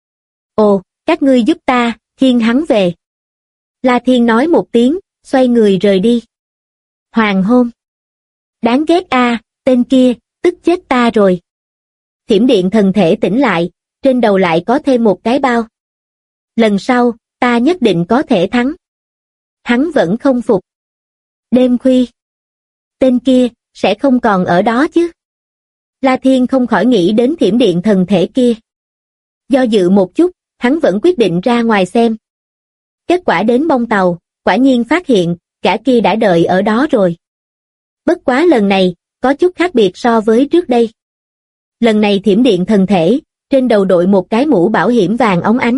B: Ồ, các ngươi giúp ta, khiêng hắn về. La Thiên nói một tiếng, xoay người rời đi. Hoàng hôn. Đáng ghét tên kia, tức chết ta rồi. Thiểm điện thần thể tỉnh lại, trên đầu lại có thêm một cái bao. Lần sau, ta nhất định có thể thắng. Hắn vẫn không phục. Đêm khuya. Tên kia, sẽ không còn ở đó chứ. La Thiên không khỏi nghĩ đến thiểm điện thần thể kia. Do dự một chút, hắn vẫn quyết định ra ngoài xem. Kết quả đến bông tàu, quả nhiên phát hiện, gã kia đã đợi ở đó rồi. Bất quá lần này, có chút khác biệt so với trước đây. Lần này thiểm điện thần thể, trên đầu đội một cái mũ bảo hiểm vàng óng ánh.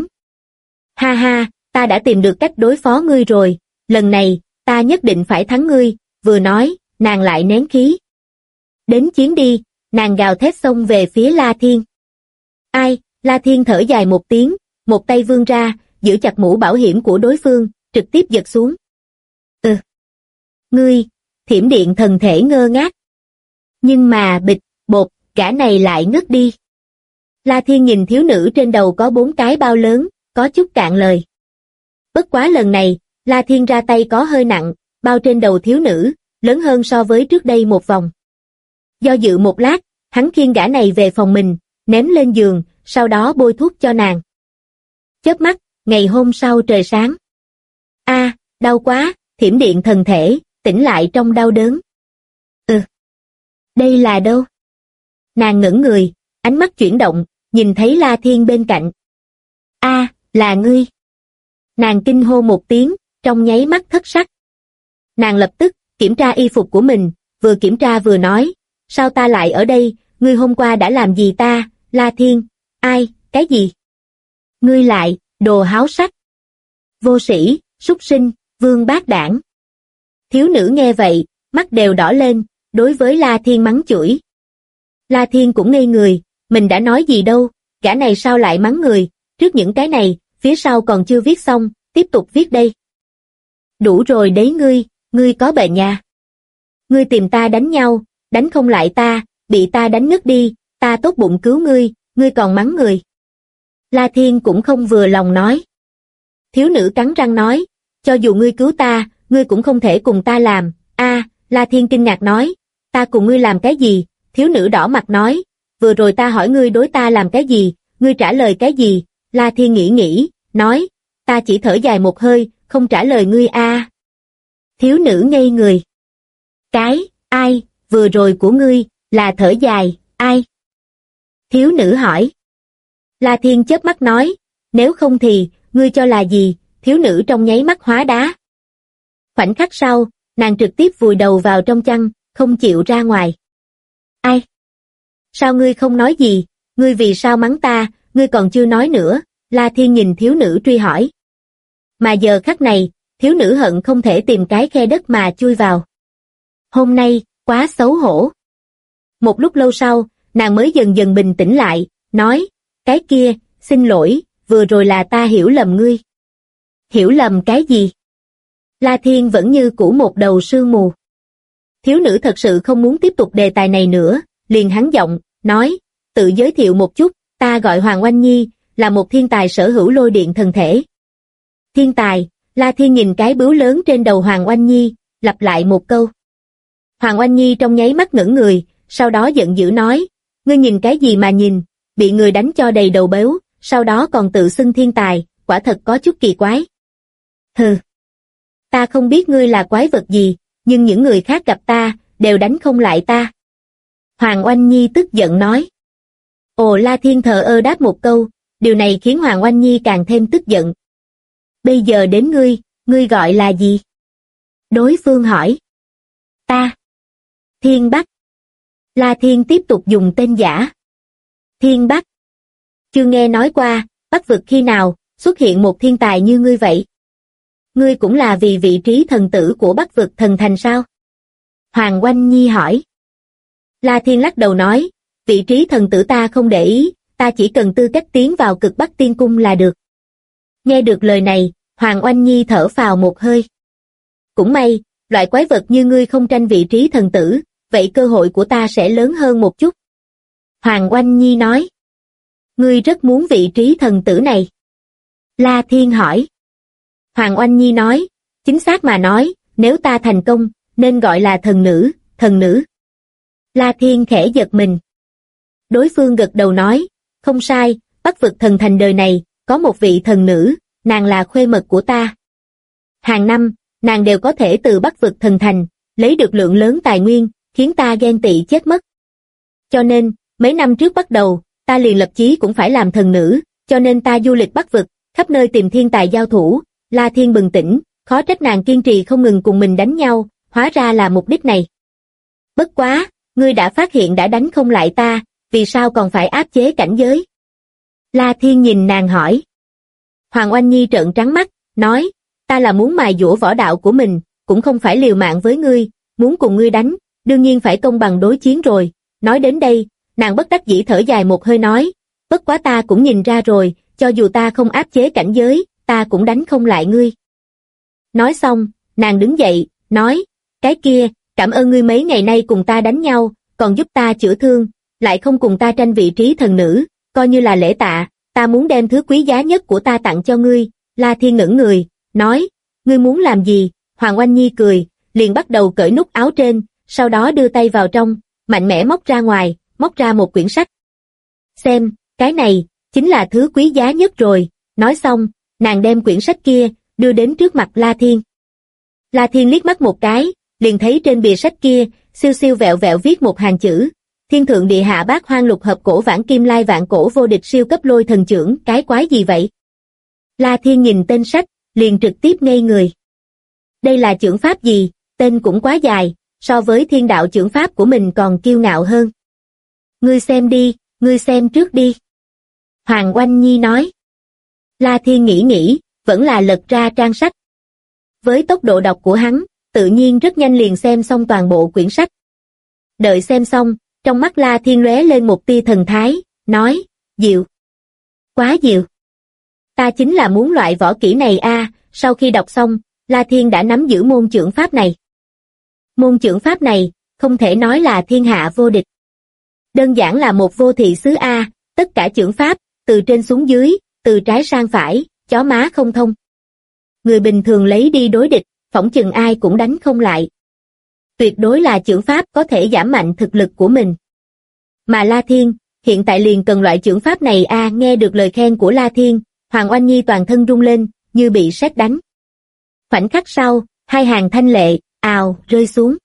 B: Ta đã tìm được cách đối phó ngươi rồi, lần này, ta nhất định phải thắng ngươi, vừa nói, nàng lại nén khí. Đến chiến đi, nàng gào thét xông về phía La Thiên. La Thiên thở dài một tiếng, một tay vươn ra, giữ chặt mũ bảo hiểm của đối phương, trực tiếp giật xuống. Ngươi, thiểm điện thần thể ngơ ngác. Nhưng mà bịch, bột, gã này lại ngất đi. La Thiên nhìn thiếu nữ trên đầu có 4 cái bao lớn, có chút cạn lời. Bất quá lần này, La Thiên ra tay có hơi nặng, bao trên đầu thiếu nữ, lớn hơn so với trước đây một vòng. Do dự một lát, hắn khiêng gã này về phòng mình, ném lên giường, sau đó bôi thuốc cho nàng. Chớp mắt, ngày hôm sau trời sáng. Đau quá, thiểm điện thần thể, tỉnh lại trong đau đớn. Đây là đâu? Nàng ngẩng người, ánh mắt chuyển động, nhìn thấy La Thiên bên cạnh. Là ngươi. Nàng kinh hô một tiếng, trong nháy mắt thất sắc. Nàng lập tức kiểm tra y phục của mình, vừa kiểm tra vừa nói, sao ta lại ở đây, ngươi hôm qua đã làm gì ta? La Thiên, cái gì? Ngươi lại, đồ háo sắc. Vô sĩ, súc sinh, vương bát đảng. Thiếu nữ nghe vậy, mắt đều đỏ lên, đối với La Thiên mắng chửi. La Thiên cũng ngây người, mình đã nói gì đâu, gã này sao lại mắng người, trước những cái này, phía sau còn chưa viết xong, tiếp tục viết đây. Đủ rồi đấy ngươi có bệnh nha. Ngươi tìm ta đánh nhau, đánh không lại ta, bị ta đánh ngất đi, ta tốt bụng cứu ngươi còn mắng người. La Thiên cũng không vừa lòng nói. Thiếu nữ cắn răng nói, cho dù ngươi cứu ta, ngươi cũng không thể cùng ta làm. La Thiên kinh ngạc nói, ta cùng ngươi làm cái gì? Thiếu nữ đỏ mặt nói, vừa rồi ta hỏi ngươi đối ta làm cái gì, ngươi trả lời cái gì? La Thiên nghĩ, nói, ta chỉ thở dài một hơi, không trả lời ngươi a. Thiếu nữ ngây người. Ai, vừa rồi của ngươi, là thở dài, ai? Thiếu nữ hỏi. La Thiên chớp mắt nói, nếu không thì, ngươi cho là gì? Thiếu nữ trong nháy mắt hóa đá. Khoảnh khắc sau, nàng trực tiếp vùi đầu vào trong chăn, không chịu ra ngoài. Ai? Sao ngươi không nói gì? Ngươi vì sao mắng ta? Ngươi còn chưa nói nữa. La Thiên nhìn thiếu nữ truy hỏi. Mà giờ khắc này, thiếu nữ hận không thể tìm cái khe đất mà chui vào. Hôm nay, quá xấu hổ. Một lúc lâu sau, nàng mới dần dần bình tĩnh lại, nói, cái kia, xin lỗi, vừa rồi là ta hiểu lầm ngươi. Hiểu lầm cái gì? La Thiên vẫn như cũ một đầu sương mù. Thiếu nữ thật sự không muốn tiếp tục đề tài này nữa, liền hắn giọng, nói, tự giới thiệu một chút, ta gọi Hoàng Oanh Nhi, là một thiên tài sở hữu lôi điện thần thể. Thiên tài, La Thiên nhìn cái bướu lớn trên đầu Hoàng Oanh Nhi, lặp lại một câu. Hoàng Oanh Nhi trong nháy mắt ngẩn người, sau đó giận dữ nói, ngươi nhìn cái gì mà nhìn, bị người đánh cho đầy đầu béo, sau đó còn tự xưng thiên tài, quả thật có chút kỳ quái. Hừ, ta không biết ngươi là quái vật gì, nhưng những người khác gặp ta, đều đánh không lại ta. Hoàng Oanh Nhi tức giận nói. Ồ, La Thiên thờ ơ đáp một câu, điều này khiến Hoàng Oanh Nhi càng thêm tức giận. Bây giờ đến ngươi gọi là gì? Đối phương hỏi. Ta. Thiên Bắc. La Thiên tiếp tục dùng tên giả. Thiên Bắc. Chưa nghe nói qua, Bắc vực khi nào xuất hiện một thiên tài như ngươi vậy? Ngươi cũng là vì vị trí thần tử của Bắc vực thần thành sao? Hoàng Oanh Nhi hỏi. La Thiên lắc đầu nói, vị trí thần tử ta không để ý, ta chỉ cần tư cách tiến vào Cực Bắc Tiên Cung là được. Nghe được lời này, Hoàng Oanh Nhi thở phào một hơi. Cũng may, loại quái vật như ngươi không tranh vị trí thần tử, vậy cơ hội của ta sẽ lớn hơn một chút. Hoàng Oanh Nhi nói. Ngươi rất muốn vị trí thần tử này. La Thiên hỏi. Hoàng Oanh Nhi nói, chính xác mà nói, nếu ta thành công, nên gọi là thần nữ. La Thiên khẽ giật mình. Đối phương gật đầu nói, không sai, Bắc vực thần thành đời này, có một vị thần nữ, nàng là khuê mật của ta. Hàng năm, nàng đều có thể từ Bắc vực thần thành, lấy được lượng lớn tài nguyên, khiến ta ghen tị chết mất. Cho nên, mấy năm trước bắt đầu, ta liền lập chí cũng phải làm thần nữ, cho nên ta du lịch Bắc vực, khắp nơi tìm thiên tài giao thủ. La Thiên bừng tỉnh, khó trách nàng kiên trì không ngừng cùng mình đánh nhau, hóa ra là mục đích này. Bất quá, ngươi đã phát hiện đã đánh không lại ta, vì sao còn phải áp chế cảnh giới? La Thiên nhìn nàng hỏi. Hoàng Oanh Nhi trợn trắng mắt, nói, ta là muốn mài dũa võ đạo của mình, cũng không phải liều mạng với ngươi, muốn cùng ngươi đánh, đương nhiên phải công bằng đối chiến rồi. Nói đến đây, nàng bất đắc dĩ thở dài một hơi nói, bất quá ta cũng nhìn ra rồi, cho dù ta không áp chế cảnh giới, ta cũng đánh không lại ngươi. Nói xong, nàng đứng dậy, nói, cái kia, cảm ơn ngươi mấy ngày nay cùng ta đánh nhau, còn giúp ta chữa thương, lại không cùng ta tranh vị trí thần nữ, coi như là lễ tạ, ta muốn đem thứ quý giá nhất của ta tặng cho ngươi. La Thiên ngẩn người, nói, ngươi muốn làm gì? Hoàng Oanh Nhi cười, liền bắt đầu cởi nút áo trên, sau đó đưa tay vào trong, mạnh mẽ móc ra ngoài, móc ra một quyển sách. Xem, cái này, chính là thứ quý giá nhất rồi. Nói xong, nàng đem quyển sách kia, đưa đến trước mặt La Thiên. La Thiên liếc mắt một cái, liền thấy trên bìa sách kia, siêu siêu vẹo vẹo viết một hàng chữ, thiên thượng địa hạ bát hoang lục hợp cổ vãng kim lai vạn cổ vô địch siêu cấp lôi thần chưởng, cái quái gì vậy? La Thiên nhìn tên sách, liền trực tiếp ngây người. Đây là chưởng pháp gì, tên cũng quá dài, so với thiên đạo chưởng pháp của mình còn kiêu ngạo hơn. Ngươi xem đi, ngươi xem trước đi. Hoàng Oanh Nhi nói. La Thiên nghĩ, vẫn là lật ra trang sách. Với tốc độ đọc của hắn, tự nhiên rất nhanh liền xem xong toàn bộ quyển sách. Đợi xem xong, trong mắt La Thiên lóe lên một tia thần thái, nói, diệu. Quá diệu. Ta chính là muốn loại võ kỹ này a. Sau khi đọc xong, La Thiên đã nắm giữ môn chưởng pháp này. Môn chưởng pháp này, không thể nói là thiên hạ vô địch. Đơn giản là một vô thị xứ a, tất cả chưởng pháp, từ trên xuống dưới, từ trái sang phải, chó má không thông. người bình thường lấy đi đối địch, phỏng chừng ai cũng đánh không lại. Tuyệt đối là chưởng pháp có thể giảm mạnh thực lực của mình. Mà La Thiên, hiện tại liền cần loại chưởng pháp này a. Nghe được lời khen của La Thiên, Hoàng Oanh Nhi toàn thân rung lên, như bị sét đánh. Khoảnh khắc sau, hai hàng thanh lệ, ào, rơi xuống.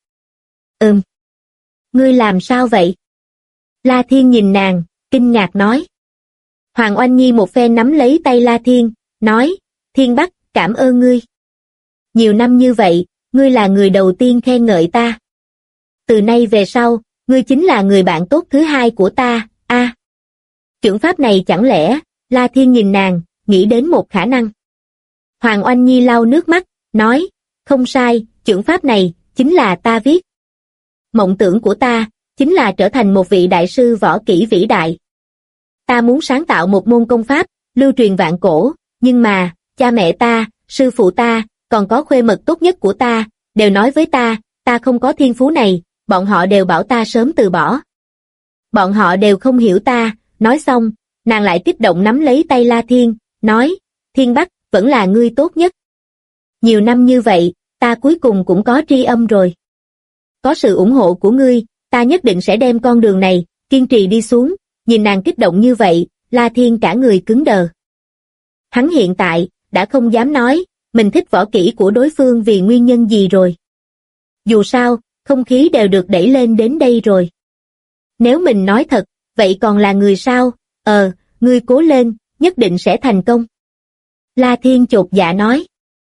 B: Ngươi làm sao vậy? La Thiên nhìn nàng, kinh ngạc nói. Hoàng Oanh Nhi một phen nắm lấy tay La Thiên, nói, Thiên Bắc, cảm ơn ngươi. Nhiều năm như vậy, ngươi là người đầu tiên khen ngợi ta. Từ nay về sau, ngươi chính là người bạn tốt thứ hai của ta, a. Chưởng pháp này chẳng lẽ, La Thiên nhìn nàng, nghĩ đến một khả năng. Hoàng Oanh Nhi lau nước mắt, nói, không sai, chưởng pháp này, chính là ta viết. Mộng tưởng của ta, chính là trở thành một vị đại sư võ kỹ vĩ đại. Ta muốn sáng tạo một môn công pháp, lưu truyền vạn cổ, nhưng mà, cha mẹ ta, sư phụ ta, còn có khuê mật tốt nhất của ta, đều nói với ta không có thiên phú này, bọn họ đều bảo ta sớm từ bỏ. Bọn họ đều không hiểu ta, nói xong, nàng lại kích động nắm lấy tay La Thiên, nói, Thiên Bắc, vẫn là ngươi tốt nhất. Nhiều năm như vậy, ta cuối cùng cũng có tri âm rồi. Có sự ủng hộ của ngươi, ta nhất định sẽ đem con đường này, kiên trì đi xuống. Nhìn nàng kích động như vậy, La Thiên cả người cứng đờ. Hắn hiện tại, đã không dám nói, mình thích võ kỹ của đối phương vì nguyên nhân gì rồi. Dù sao, không khí đều được đẩy lên đến đây rồi. Nếu mình nói thật, vậy còn là người sao? Ngươi cố lên, nhất định sẽ thành công. La Thiên chột dạ nói.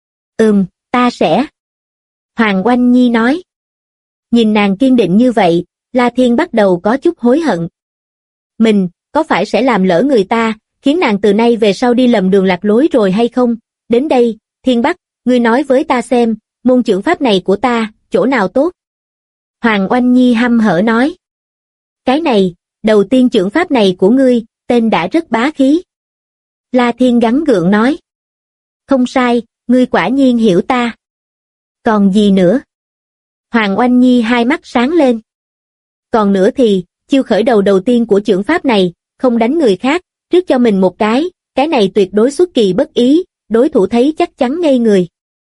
B: Ta sẽ. Hoàng Oanh Nhi nói. Nhìn nàng kiên định như vậy, La Thiên bắt đầu có chút hối hận. Mình, có phải sẽ làm lỡ người ta, khiến nàng từ nay về sau đi lầm đường lạc lối rồi hay không? Đến đây, Thiên Bắc, ngươi nói với ta xem, môn chưởng pháp này của ta, chỗ nào tốt? Hoàng Oanh Nhi hăm hở nói. Cái này, đầu tiên chưởng pháp này của ngươi, tên đã rất bá khí. La Thiên gắng gượng nói. Không sai, ngươi quả nhiên hiểu ta. Còn gì nữa? Hoàng Oanh Nhi hai mắt sáng lên. Còn nữa thì, chiêu khởi đầu tiên của chưởng pháp này, không đánh người khác, trước cho mình một cái này tuyệt đối xuất kỳ bất ý, đối thủ thấy chắc chắn ngây người.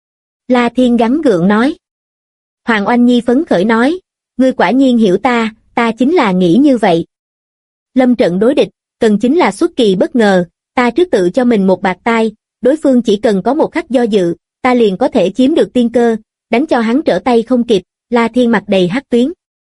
B: La Thiên gắng gượng nói. Hoàng Oanh Nhi phấn khởi nói, ngươi quả nhiên hiểu ta chính là nghĩ như vậy. Lâm trận đối địch, cần chính là xuất kỳ bất ngờ, ta trước tự cho mình một bạt tai, đối phương chỉ cần có một khắc do dự, ta liền có thể chiếm được tiên cơ, đánh cho hắn trở tay không kịp. La Thiên mặt đầy hắc tuyến.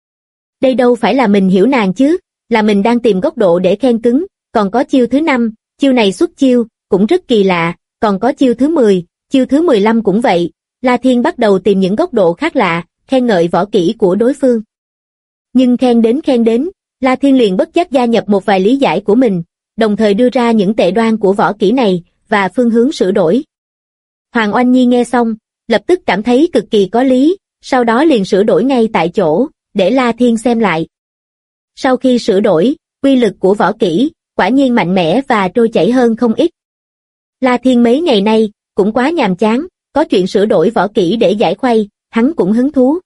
B: Đây đâu phải là mình hiểu nàng chứ, là mình đang tìm góc độ để khen cứng, còn có chiêu thứ 5, chiêu này xuất chiêu, cũng rất kỳ lạ, còn có chiêu thứ 10, chiêu thứ 15 cũng vậy. La Thiên bắt đầu tìm những góc độ khác lạ, khen ngợi võ kỹ của đối phương. Nhưng khen đến, La Thiên liền bất giác gia nhập một vài lý giải của mình, đồng thời đưa ra những tệ đoan của võ kỹ này, và phương hướng sửa đổi. Hoàng Oanh Nhi nghe xong, lập tức cảm thấy cực kỳ có lý, sau đó liền sửa đổi ngay tại chỗ, để La Thiên xem lại. Sau khi sửa đổi, uy lực của võ kỹ, quả nhiên mạnh mẽ và trôi chảy hơn không ít. La Thiên mấy ngày nay, cũng quá nhàm chán, có chuyện sửa đổi võ kỹ để giải khuây, hắn cũng hứng thú.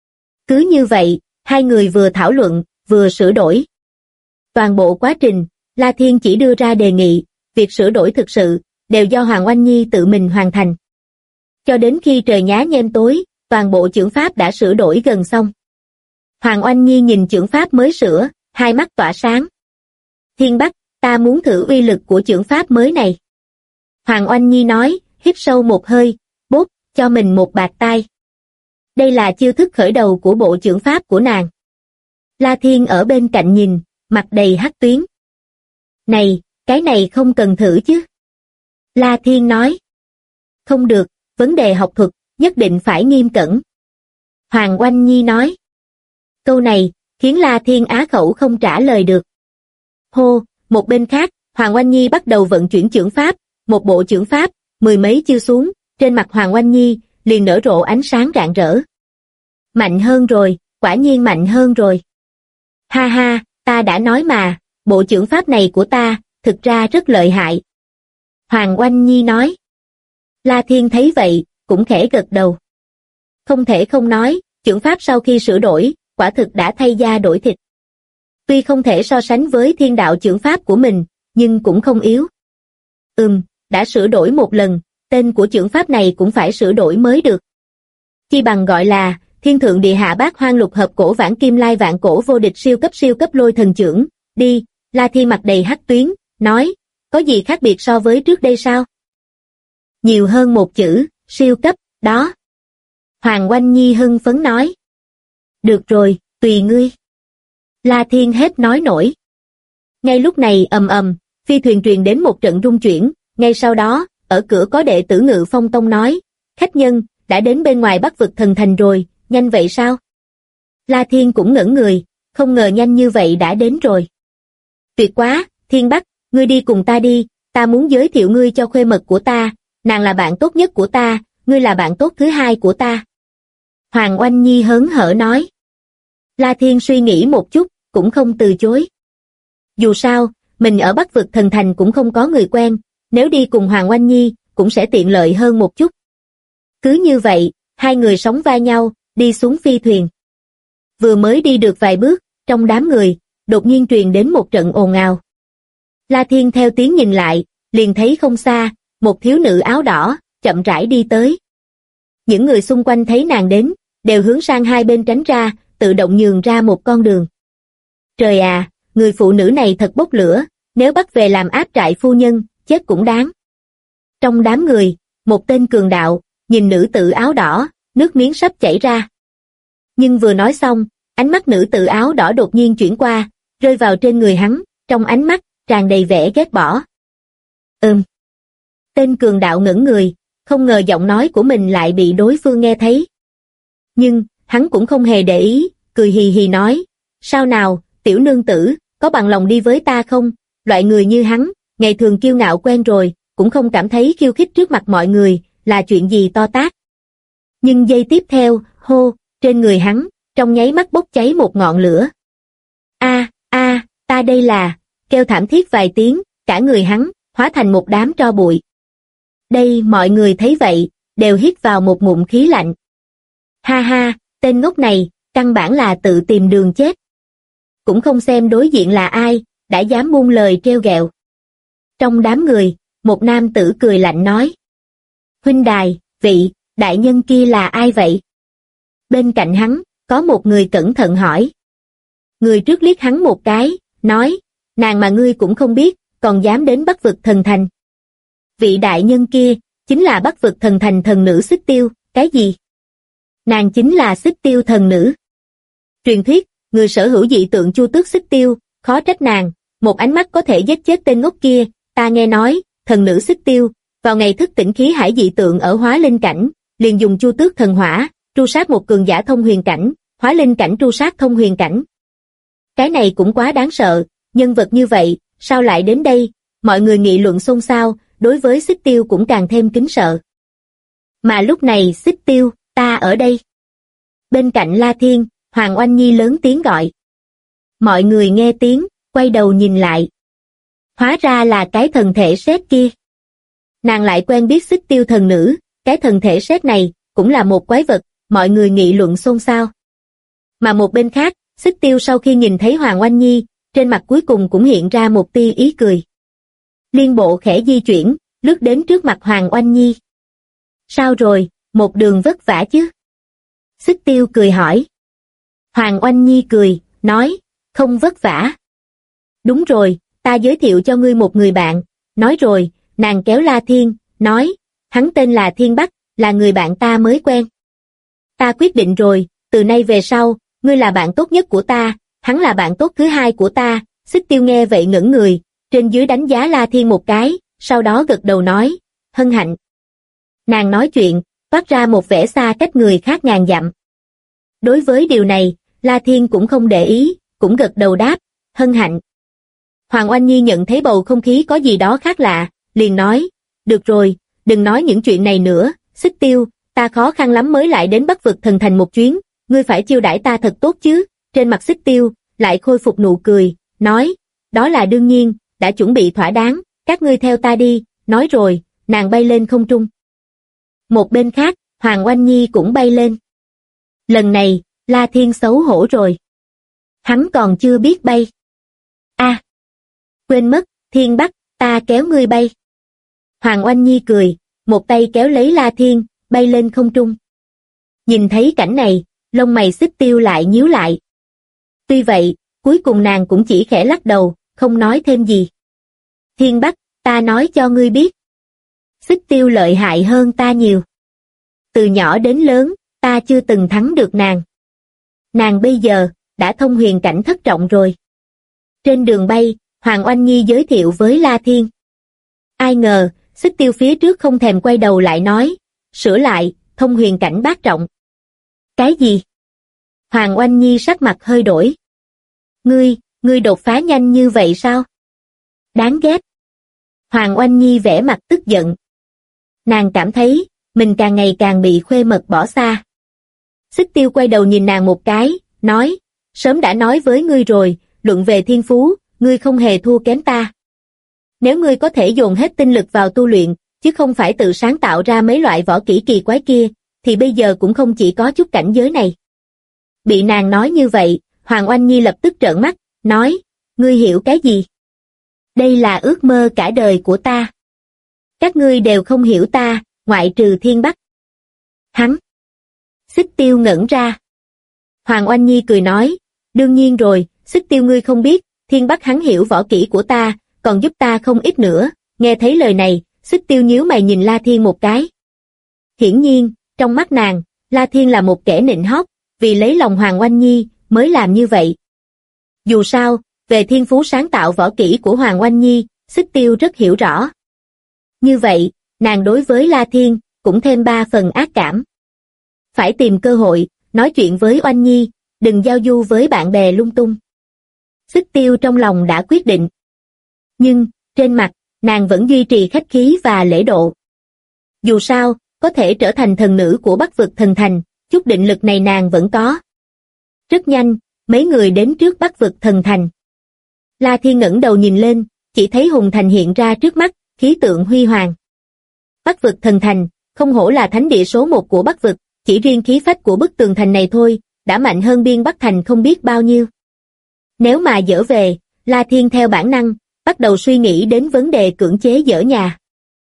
B: Cứ như vậy, hai người vừa thảo luận, vừa sửa đổi. Toàn bộ quá trình, La Thiên chỉ đưa ra đề nghị, việc sửa đổi thực sự, đều do Hoàng Oanh Nhi tự mình hoàn thành. Cho đến khi trời nhá nhem tối, toàn bộ chưởng pháp đã sửa đổi gần xong. Hoàng Oanh Nhi nhìn chưởng pháp mới sửa, hai mắt tỏa sáng. Thiên Bắc, ta muốn thử uy lực của chưởng pháp mới này. Hoàng Oanh Nhi nói, hít sâu một hơi, bốp, cho mình một bạt tai. Đây là chiêu thức khởi đầu của bộ chưởng pháp của nàng. La Thiên ở bên cạnh nhìn, mặt đầy hắc tuyến. Này, cái này không cần thử chứ. La Thiên nói. Không được, vấn đề học thuật, nhất định phải nghiêm cẩn. Hoàng Oanh Nhi nói. Câu này, khiến La Thiên á khẩu không trả lời được. Hô, một bên khác, Hoàng Oanh Nhi bắt đầu vận chuyển chưởng pháp, một bộ chưởng pháp, mười mấy chiêu xuống, trên mặt Hoàng Oanh Nhi, liền nở rộ ánh sáng rạng rỡ. Mạnh hơn rồi, quả nhiên mạnh hơn rồi. Ha ha, ta đã nói mà, bộ chưởng pháp này của ta, thực ra rất lợi hại. Hoàng Oanh Nhi nói. La Thiên thấy vậy, cũng khẽ gật đầu. Không thể không nói, chưởng pháp sau khi sửa đổi, quả thực đã thay da đổi thịt. Tuy không thể so sánh với thiên đạo chưởng pháp của mình, nhưng cũng không yếu. Đã sửa đổi một lần, tên của chưởng pháp này cũng phải sửa đổi mới được. Chi bằng gọi là Thiên Thượng Địa Hạ Bát Hoang Lục Hợp Cổ Vãng Kim Lai Vạn Cổ Vô Địch Siêu cấp lôi thần chưởng, đi. La Thiên mặt đầy hắc tuyến, nói, có gì khác biệt so với trước đây sao? Nhiều hơn một chữ, siêu cấp, đó. Hoàng Oanh Nhi hưng phấn nói. Được rồi, tùy ngươi. La Thiên hết nói nổi. Ngay lúc này phi thuyền truyền đến một trận rung chuyển, ngay sau đó, ở cửa có đệ tử Ngự Phong Tông nói, khách nhân, đã đến bên ngoài Bắc vực thần thành rồi, nhanh vậy sao? La Thiên cũng ngẩn người, không ngờ nhanh như vậy đã đến rồi. Tuyệt quá, Thiên Bắc, ngươi đi cùng ta đi, ta muốn giới thiệu ngươi cho khuê mật của ta, nàng là bạn tốt nhất của ta, ngươi là bạn tốt thứ hai của ta. Hoàng Oanh Nhi hớn hở nói. La Thiên suy nghĩ một chút, cũng không từ chối. Dù sao, mình ở Bắc vực thần thành cũng không có người quen, nếu đi cùng Hoàng Oanh Nhi, cũng sẽ tiện lợi hơn một chút. Cứ như vậy, hai người sóng vai nhau, đi xuống phi thuyền. Vừa mới đi được vài bước, trong đám người, đột nhiên truyền đến một trận ồn ào. La Thiên theo tiếng nhìn lại, liền thấy không xa, một thiếu nữ áo đỏ, chậm rãi đi tới. Những người xung quanh thấy nàng đến, đều hướng sang hai bên tránh ra, tự động nhường ra một con đường. Trời à, người phụ nữ này thật bốc lửa, nếu bắt về làm áp trại phu nhân, chết cũng đáng. Trong đám người, một tên cường đạo, nhìn nữ tử áo đỏ, nước miếng sắp chảy ra. Nhưng vừa nói xong, ánh mắt nữ tử áo đỏ đột nhiên chuyển qua, rơi vào trên người hắn, trong ánh mắt, tràn đầy vẻ ghét bỏ. Tên cường đạo ngẩn người, không ngờ giọng nói của mình lại bị đối phương nghe thấy. Nhưng, hắn cũng không hề để ý, cười hì hì nói, sao nào, tiểu nương tử, có bằng lòng đi với ta không? Loại người như hắn, ngày thường kiêu ngạo quen rồi, cũng không cảm thấy khiêu khích trước mặt mọi người, là chuyện gì to tát. Nhưng giây tiếp theo, trên người hắn, trong nháy mắt bốc cháy một ngọn lửa. Ta đây là, kêu thảm thiết vài tiếng, cả người hắn, hóa thành một đám tro bụi. Đây mọi người thấy vậy, đều hít vào một ngụm khí lạnh. Ha ha, tên ngốc này, căn bản là tự tìm đường chết. Cũng không xem đối diện là ai, đã dám buông lời trêu ghẹo. Trong đám người, một nam tử cười lạnh nói. Huynh đài, vị, đại nhân kia là ai vậy? Bên cạnh hắn, có một người cẩn thận hỏi. Người trước liếc hắn một cái, nói, nàng mà ngươi cũng không biết, còn dám đến Bắc vực thần thành. Vị đại nhân kia, chính là Bắc vực thần thành thần nữ Xích Tiêu, cái gì? Nàng chính là Xích Tiêu thần nữ. Truyền thuyết, người sở hữu dị tượng Chu Tước Xích Tiêu, khó trách nàng, một ánh mắt có thể giết chết tên ngốc kia, ta nghe nói, thần nữ Xích Tiêu, vào ngày thức tỉnh khí hải dị tượng ở hóa linh cảnh, liền dùng Chu Tước thần hỏa, tru sát một cường giả thông huyền cảnh, hóa linh cảnh tru sát thông huyền cảnh. Cái này cũng quá đáng sợ, nhân vật như vậy, sao lại đến đây? Mọi người nghị luận xôn xao, đối với Xích Tiêu cũng càng thêm kính sợ. Mà lúc này Xích Tiêu, ta ở đây. Bên cạnh La Thiên, Hoàng Oanh Nhi lớn tiếng gọi. Mọi người nghe tiếng, quay đầu nhìn lại. Hóa ra là cái thần thể sét kia. Nàng lại quen biết Xích Tiêu thần nữ, cái thần thể sét này, cũng là một quái vật, mọi người nghị luận xôn xao. Mà một bên khác, Xích Tiêu sau khi nhìn thấy Hoàng Oanh Nhi, trên mặt cuối cùng cũng hiện ra một tia ý cười. Liên bộ khẽ di chuyển, lướt đến trước mặt Hoàng Oanh Nhi. Sao rồi, một đường vất vả chứ? Xích Tiêu cười hỏi. Hoàng Oanh Nhi cười, nói, không vất vả. Đúng rồi, ta giới thiệu cho ngươi một người bạn. Nói rồi, nàng kéo La Thiên, nói, hắn tên là Thiên Bắc, là người bạn ta mới quen. Ta quyết định rồi, từ nay về sau, ngươi là bạn tốt nhất của ta, hắn là bạn tốt thứ hai của ta. Xích Tiêu nghe vậy ngẩn người, trên dưới đánh giá La Thiên một cái, sau đó gật đầu nói, hân hạnh. Nàng nói chuyện, toát ra một vẻ xa cách người khác ngàn dặm. Đối với điều này, La Thiên cũng không để ý, cũng gật đầu đáp, hân hạnh. Hoàng Oanh Nhi nhận thấy bầu không khí có gì đó khác lạ, liền nói, được rồi, đừng nói những chuyện này nữa, Xích Tiêu, ta khó khăn lắm mới lại đến Bắc vực thần thành một chuyến, ngươi phải chiêu đãi ta thật tốt chứ. Trên mặt Xích Tiêu, lại khôi phục nụ cười, nói, đó là đương nhiên, đã chuẩn bị thỏa đáng, các ngươi theo ta đi, nói rồi, nàng bay lên không trung. Một bên khác, Hoàng Oanh Nhi cũng bay lên. Lần này, La Thiên xấu hổ rồi. Hắn còn chưa biết bay. Quên mất, Thiên Bắc, ta kéo ngươi bay. Hoàng Oanh Nhi cười, một tay kéo lấy La Thiên, bay lên không trung. Nhìn thấy cảnh này, lông mày Xích Tiêu lại nhíu lại. Tuy vậy, cuối cùng nàng cũng chỉ khẽ lắc đầu, không nói thêm gì. Thiên Bắc, ta nói cho ngươi biết. Xích Tiêu lợi hại hơn ta nhiều. Từ nhỏ đến lớn, ta chưa từng thắng được nàng. Nàng bây giờ, đã thông huyền cảnh thất trọng rồi. Trên đường bay, Hoàng Oanh Nhi giới thiệu với La Thiên. Ai ngờ, Xích Tiêu phía trước không thèm quay đầu lại nói, sửa lại, thông huyền cảnh bát trọng. Cái gì? Hoàng Oanh Nhi sắc mặt hơi đổi. Ngươi đột phá nhanh như vậy sao? Đáng ghét. Hoàng Oanh Nhi vẻ mặt tức giận. Nàng cảm thấy, mình càng ngày càng bị khuê mật bỏ xa. Xích Tiêu quay đầu nhìn nàng một cái, nói, sớm đã nói với ngươi rồi, luận về thiên phú, ngươi không hề thua kém ta. Nếu ngươi có thể dồn hết tinh lực vào tu luyện, chứ không phải tự sáng tạo ra mấy loại võ kỹ kỳ quái kia, thì bây giờ cũng không chỉ có chút cảnh giới này. Bị nàng nói như vậy, Hoàng Oanh Nhi lập tức trợn mắt, nói, ngươi hiểu cái gì? Đây là ước mơ cả đời của ta. Các ngươi đều không hiểu ta, ngoại trừ Thiên Bắc. Hắn. Xích Tiêu ngẩn ra. Hoàng Oanh Nhi cười nói, đương nhiên rồi, Xích Tiêu ngươi không biết, Thiên Bắc hắn hiểu võ kỹ của ta, còn giúp ta không ít nữa. Nghe thấy lời này, Xích Tiêu nhíu mày nhìn La Thiên một cái. Hiển nhiên, trong mắt nàng, La Thiên là một kẻ nịnh hót, vì lấy lòng Hoàng Oanh Nhi mới làm như vậy. Dù sao, về thiên phú sáng tạo võ kỹ của Hoàng Oanh Nhi, Xích Tiêu rất hiểu rõ. Như vậy, nàng đối với La Thiên cũng thêm 3 phần ác cảm. Phải tìm cơ hội, nói chuyện với Oanh Nhi, đừng giao du với bạn bè lung tung. Xích Tiêu trong lòng đã quyết định. Nhưng, trên mặt, nàng vẫn duy trì khách khí và lễ độ. Dù sao, có thể trở thành thần nữ của Bắc vực thần thành, chút định lực này nàng vẫn có. Rất nhanh, mấy người đến trước Bắc vực thần thành. La Thiên ngẩng đầu nhìn lên, chỉ thấy Hùng Thành hiện ra trước mắt, khí tượng huy hoàng. Bắc vực thần thành, không hổ là thánh địa số 1 của Bắc vực, chỉ riêng khí phách của bức tường thành này thôi, đã mạnh hơn biên Bắc thành không biết bao nhiêu. Nếu mà dỡ về, La Thiên theo bản năng, bắt đầu suy nghĩ đến vấn đề cưỡng chế dỡ nhà.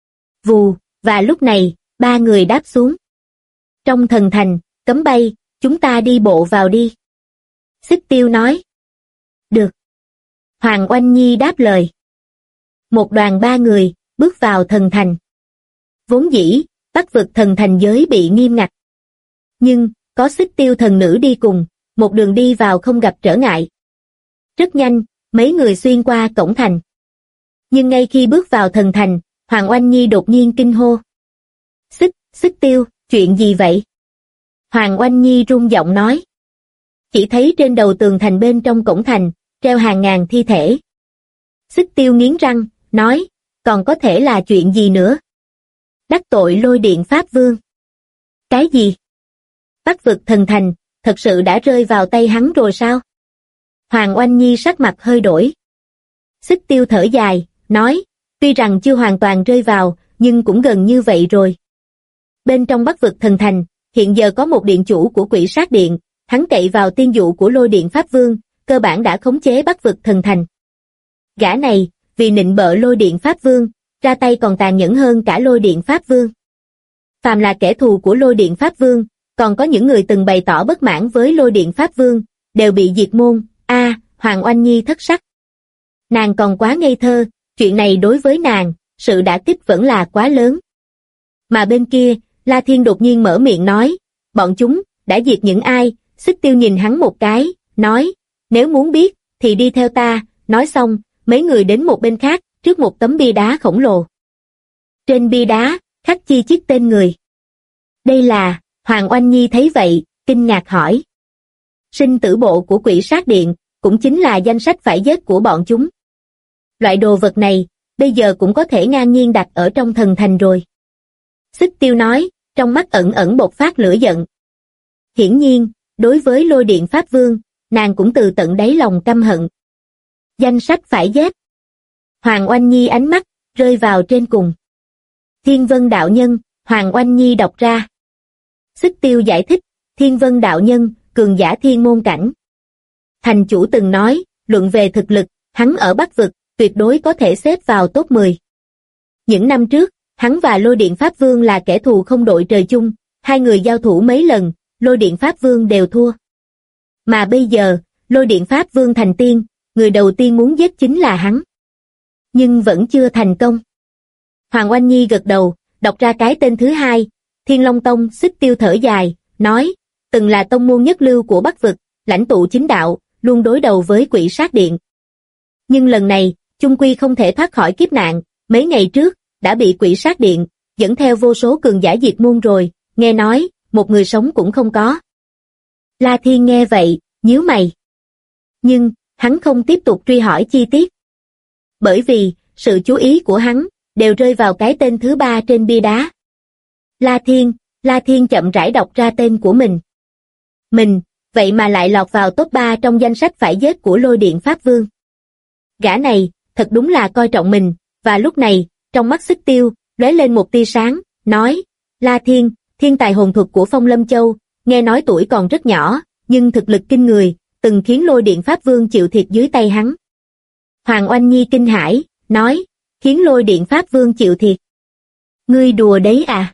B: Vù, và lúc này, 3 người đáp xuống. Trong thần thành, cấm bay, chúng ta đi bộ vào đi. Xích Tiêu nói. Được. Hoàng Oanh Nhi đáp lời. Một đoàn 3 người, bước vào thần thành. Vốn dĩ, Bắc vực thần thành giới bị nghiêm ngặt. Nhưng, có Xích Tiêu thần nữ đi cùng, một đường đi vào không gặp trở ngại. Rất nhanh, mấy người xuyên qua cổng thành. Nhưng ngay khi bước vào thần thành, Hoàng Oanh Nhi đột nhiên kinh hô. Xích Tiêu, chuyện gì vậy? Hoàng Oanh Nhi run giọng nói. Chỉ thấy trên đầu tường thành bên trong cổng thành, treo hàng ngàn thi thể. Xích Tiêu nghiến răng, nói, còn có thể là chuyện gì nữa? Đắc tội Lôi Điện Pháp Vương. Cái gì? Bắc vực thần thành, thật sự đã rơi vào tay hắn rồi sao? Hoàng Oanh Nhi sắc mặt hơi đổi. Xích Tiêu thở dài, nói, tuy rằng chưa hoàn toàn rơi vào, nhưng cũng gần như vậy rồi. Bên trong Bắc vực thần thành, hiện giờ có một điện chủ của Quỷ Sát Điện, hắn cậy vào tiên dụ của Lôi Điện Pháp Vương, cơ bản đã khống chế Bắc vực thần thành. Gã này, vì nịnh bợ Lôi Điện Pháp Vương, ra tay còn tàn nhẫn hơn cả Lôi Điện Pháp Vương. Phàm là kẻ thù của Lôi Điện Pháp Vương, còn có những người từng bày tỏ bất mãn với Lôi Điện Pháp Vương, đều bị diệt môn. Hoàng Oanh Nhi thất sắc. Nàng còn quá ngây thơ, chuyện này đối với nàng, sự đả kích vẫn là quá lớn. Mà bên kia, La Thiên đột nhiên mở miệng nói, bọn chúng, đã diệt những ai? Xích Tiêu nhìn hắn một cái, nói, nếu muốn biết, thì đi theo ta. Nói xong, mấy người đến một bên khác, trước một tấm bia đá khổng lồ. Trên bia đá, khắc chi chít tên người. Đây là, Hoàng Oanh Nhi thấy vậy, kinh ngạc hỏi. Sinh tử bộ của Quỷ Sát Điện, cũng chính là danh sách phải giết của bọn chúng. Loại đồ vật này, bây giờ cũng có thể ngang nhiên đặt ở trong thần thành rồi. Xích Tiêu nói, trong mắt ẩn ẩn bộc phát lửa giận. Hiển nhiên, đối với Lôi Điện Pháp Vương, nàng cũng từ tận đáy lòng căm hận. Danh sách phải giết. Hoàng Oanh Nhi ánh mắt, rơi vào trên cùng. Thiên Vân Đạo Nhân, Hoàng Oanh Nhi đọc ra. Xích Tiêu giải thích, Thiên Vân Đạo Nhân, cường giả thiên môn cảnh. Thành chủ từng nói, luận về thực lực, hắn ở Bắc vực, tuyệt đối có thể xếp vào top 10. Những năm trước, hắn và Lôi Điện Pháp Vương là kẻ thù không đội trời chung, hai người giao thủ mấy lần, Lôi Điện Pháp Vương đều thua. Mà bây giờ, Lôi Điện Pháp Vương thành tiên, người đầu tiên muốn giết chính là hắn. Nhưng vẫn chưa thành công. Hoàng Oanh Nhi gật đầu, đọc ra cái tên thứ hai, Thiên Long Tông. Xích Tiêu thở dài, nói, từng là tông môn nhất lưu của Bắc Vực, lãnh tụ chính đạo, luôn đối đầu với Quỷ Sát Điện. Nhưng lần này, chung quy không thể thoát khỏi kiếp nạn, mấy ngày trước, đã bị Quỷ Sát Điện, dẫn theo vô số cường giả diệt môn rồi, nghe nói, một người sống cũng không có. La Thiên nghe vậy, nhíu mày. Nhưng, hắn không tiếp tục truy hỏi chi tiết. Bởi vì, sự chú ý của hắn, đều rơi vào cái tên thứ ba trên bia đá. La Thiên chậm rãi đọc ra tên của mình. Mình, vậy mà lại lọt vào top 3 trong danh sách phải giết của Lôi Điện Pháp Vương. Gã này, thật đúng là coi trọng mình, và lúc này, trong mắt Xích Tiêu, lóe lên một tia sáng, nói, La Thiên, thiên tài hồn thuật của Phong Lâm Châu, nghe nói tuổi còn rất nhỏ, nhưng thực lực kinh người, từng khiến Lôi Điện Pháp Vương chịu thiệt dưới tay hắn. Hoàng Oanh Nhi kinh hãi, nói, khiến Lôi Điện Pháp Vương chịu thiệt. Ngươi đùa đấy à?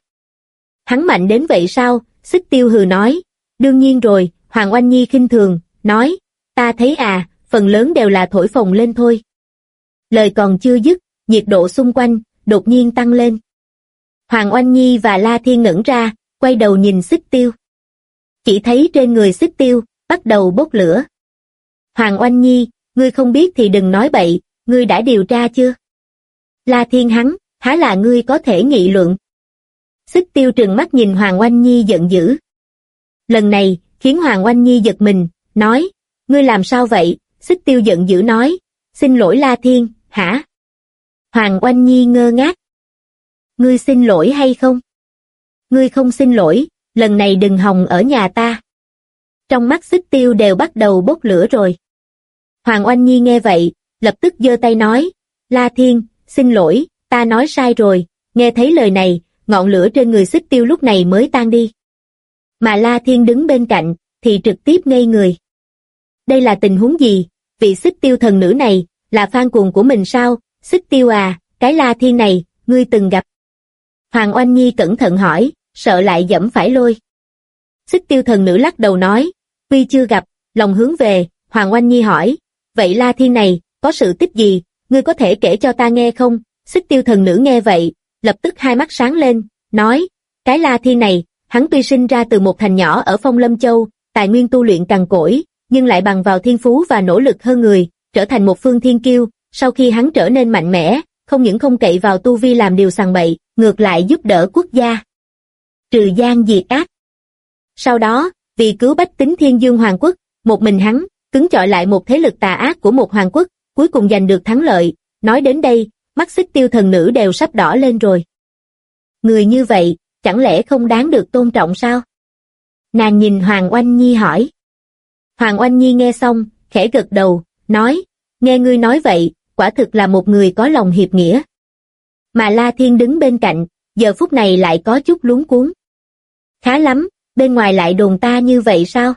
B: Hắn mạnh đến vậy sao? Xích Tiêu hừ nói, đương nhiên rồi. Hoàng Oanh Nhi khinh thường, nói, ta thấy à, phần lớn đều là thổi phồng lên thôi. Lời còn chưa dứt, nhiệt độ xung quanh, đột nhiên tăng lên. Hoàng Oanh Nhi và La Thiên ngẩn ra, quay đầu nhìn Xích Tiêu. Chỉ thấy trên người Xích Tiêu, bắt đầu bốc lửa. Hoàng Oanh Nhi, ngươi không biết thì đừng nói bậy, ngươi đã điều tra chưa? La Thiên hắn, há là ngươi có thể nghị luận? Xích Tiêu trừng mắt nhìn Hoàng Oanh Nhi giận dữ. Lần này, khiến Hoàng Oanh Nhi giật mình, nói, ngươi làm sao vậy? Xích Tiêu giận dữ nói, xin lỗi La Thiên, hả? Hoàng Oanh Nhi ngơ ngác. Ngươi xin lỗi hay không? Ngươi không xin lỗi, lần này đừng hòng ở nhà ta. Trong mắt Xích Tiêu đều bắt đầu bốc lửa rồi. Hoàng Oanh Nhi nghe vậy, lập tức giơ tay nói, La Thiên, xin lỗi, ta nói sai rồi. Nghe thấy lời này, ngọn lửa trên người Xích Tiêu lúc này mới tan đi. Mà La Thiên đứng bên cạnh, thì trực tiếp ngây người. Đây là tình huống gì? Vị Xích Tiêu thần nữ này, là fan cuồng của mình sao? Xích Tiêu à, cái La Thiên này, ngươi từng gặp? Hoàng Oanh Nhi cẩn thận hỏi, sợ lại dẫm phải lôi. Xích Tiêu thần nữ lắc đầu nói, tuy chưa gặp, lòng hướng về. Hoàng Oanh Nhi hỏi, vậy La Thiên này, có sự tích gì, ngươi có thể kể cho ta nghe không? Xích Tiêu thần nữ nghe vậy, lập tức hai mắt sáng lên, nói, cái La Thiên này, hắn tuy sinh ra từ một thành nhỏ ở Phong Lâm Châu, tài nguyên tu luyện cằn cỗi, nhưng lại bằng vào thiên phú và nỗ lực hơn người, trở thành một phương thiên kiêu. Sau khi hắn trở nên mạnh mẽ, không những không cậy vào tu vi làm điều sằng bậy, ngược lại giúp đỡ quốc gia, trừ gian diệt ác. Sau đó, vì cứu bách tính Thiên Dương Hoàng Quốc, một mình hắn, cứng chọi lại một thế lực tà ác của một hoàng quốc, cuối cùng giành được thắng lợi. Nói đến đây, mắt Xích Tiêu thần nữ đều sắp đỏ lên rồi. Người như vậy, chẳng lẽ không đáng được tôn trọng sao? Nàng nhìn Hoàng Oanh Nhi hỏi. Hoàng Oanh Nhi nghe xong, khẽ gật đầu, nói, nghe ngươi nói vậy, quả thực là một người có lòng hiệp nghĩa. Mà La Thiên đứng bên cạnh, giờ phút này lại có chút luống cuống. Khá lắm, bên ngoài lại đồn ta như vậy sao?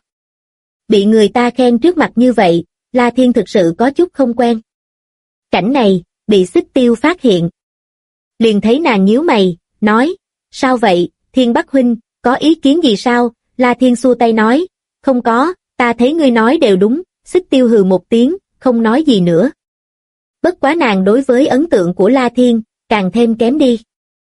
B: Bị người ta khen trước mặt như vậy, La Thiên thực sự có chút không quen. Cảnh này, bị Xích Tiêu phát hiện. Liền thấy nàng nhíu mày, nói, sao vậy, Thiên Bắc huynh, có ý kiến gì sao? La Thiên xua tay nói, không có, ta thấy ngươi nói đều đúng. Xích Tiêu hừ một tiếng, không nói gì nữa. Bất quá nàng đối với ấn tượng của La Thiên, càng thêm kém đi.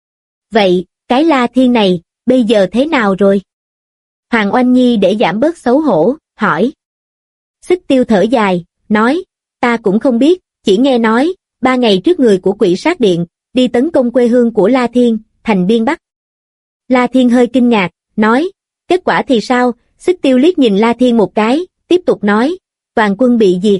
B: Vậy, cái La Thiên này, bây giờ thế nào rồi? Hoàng Oanh Nhi để giảm bớt xấu hổ, hỏi. Xích Tiêu thở dài, nói, ta cũng không biết, chỉ nghe nói, 3 ngày trước người của Quỷ Sát Điện, đi tấn công quê hương của La Thiên, thành Biên Bắc. La Thiên hơi kinh ngạc, nói, kết quả thì sao? Xích Tiêu liếc nhìn La Thiên một cái, tiếp tục nói, toàn quân bị diệt,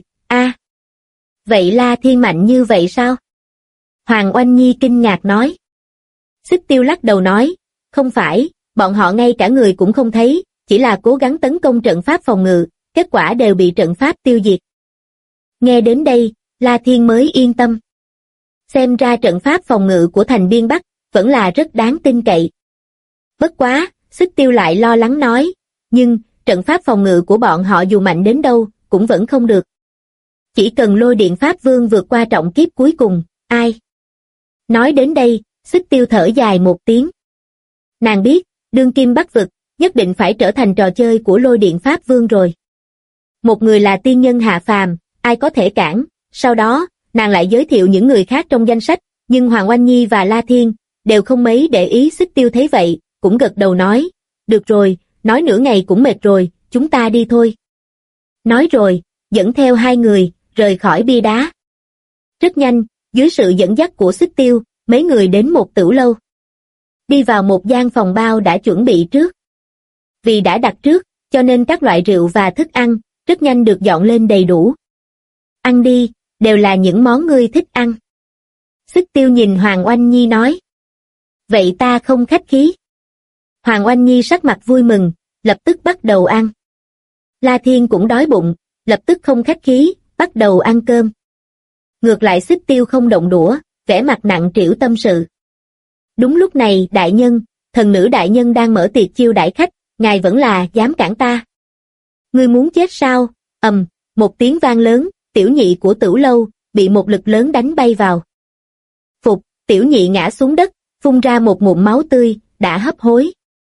B: vậy La Thiên mạnh như vậy sao? Hoàng Oanh Nhi kinh ngạc nói. Xích Tiêu lắc đầu nói, không phải, bọn họ ngay cả người cũng không thấy, chỉ là cố gắng tấn công trận pháp phòng ngự, kết quả đều bị trận pháp tiêu diệt. Nghe đến đây, La Thiên mới yên tâm. Xem ra trận pháp phòng ngự của thành Biên Bắc, vẫn là rất đáng tin cậy. Bất quá, Xích Tiêu lại lo lắng nói, nhưng, trận pháp phòng ngự của bọn họ dù mạnh đến đâu, cũng vẫn không được. Chỉ cần Lôi Điện Pháp Vương vượt qua trọng kiếp cuối cùng, ai? Nói đến đây, Xích Tiêu thở dài một tiếng. Nàng biết, đương kim Bắc vực, nhất định phải trở thành trò chơi của lôi điện Pháp Vương rồi. Một người là tiên nhân hạ phàm, ai có thể cản, sau đó, nàng lại giới thiệu những người khác trong danh sách, nhưng Hoàng Oanh Nhi và La Thiên đều không mấy để ý. Xích Tiêu thấy vậy, cũng gật đầu nói, được rồi, nói nửa ngày cũng mệt rồi, chúng ta đi thôi. Nói rồi, dẫn theo hai người, rời khỏi bia đá. Rất nhanh, dưới sự dẫn dắt của Xích Tiêu, mấy người đến một tửu lâu. Đi vào một gian phòng bao đã chuẩn bị trước. Vì đã đặt trước, cho nên các loại rượu và thức ăn, rất nhanh được dọn lên đầy đủ. Ăn đi, đều là những món ngươi thích ăn. Xích Tiêu nhìn Hoàng Oanh Nhi nói. Vậy ta không khách khí. Hoàng Oanh Nhi sắc mặt vui mừng, lập tức bắt đầu ăn. La Thiên cũng đói bụng, lập tức không khách khí, bắt đầu ăn cơm. Ngược lại Xích Tiêu không động đũa, vẻ mặt nặng trĩu tâm sự. Đúng lúc này đại nhân, thần nữ đại nhân đang mở tiệc chiêu đãi khách, ngài vẫn là dám cản ta. Ngươi muốn chết sao? Một tiếng vang lớn, tiểu nhị của tửu lâu, bị một lực lớn đánh bay vào. Phục, tiểu nhị ngã xuống đất, phun ra một ngụm máu tươi, đã hấp hối.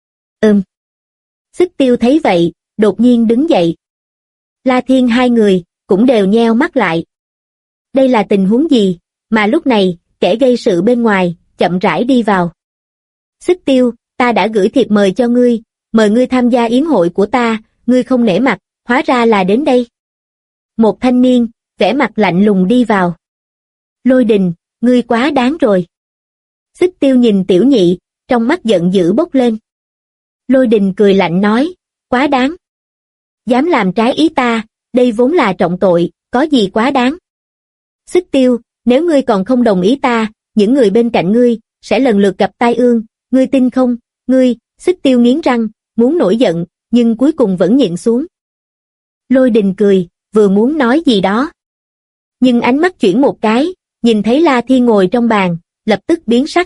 B: Xích Tiêu thấy vậy, đột nhiên đứng dậy. La Thiên hai người, cũng đều nheo mắt lại. Đây là tình huống gì, mà lúc này, kẻ gây sự bên ngoài, chậm rãi đi vào. Xích Tiêu, ta đã gửi thiệp mời cho ngươi, mời ngươi tham gia yến hội của ta, ngươi không nể mặt, hóa ra là đến đây. Một thanh niên, vẻ mặt lạnh lùng đi vào. Lôi Đình, ngươi quá đáng rồi. Xích Tiêu nhìn tiểu nhị, trong mắt giận dữ bốc lên. Lôi Đình cười lạnh nói, quá đáng. Dám làm trái ý ta, đây vốn là trọng tội, có gì quá đáng. Xích Tiêu, nếu ngươi còn không đồng ý ta, những người bên cạnh ngươi, sẽ lần lượt gặp tai ương, ngươi tin không? Ngươi, Xích Tiêu nghiến răng, muốn nổi giận, nhưng cuối cùng vẫn nhịn xuống. Lôi Đình cười, vừa muốn nói gì đó. Nhưng ánh mắt chuyển một cái, nhìn thấy La Thiên ngồi trong bàn, lập tức biến sắc.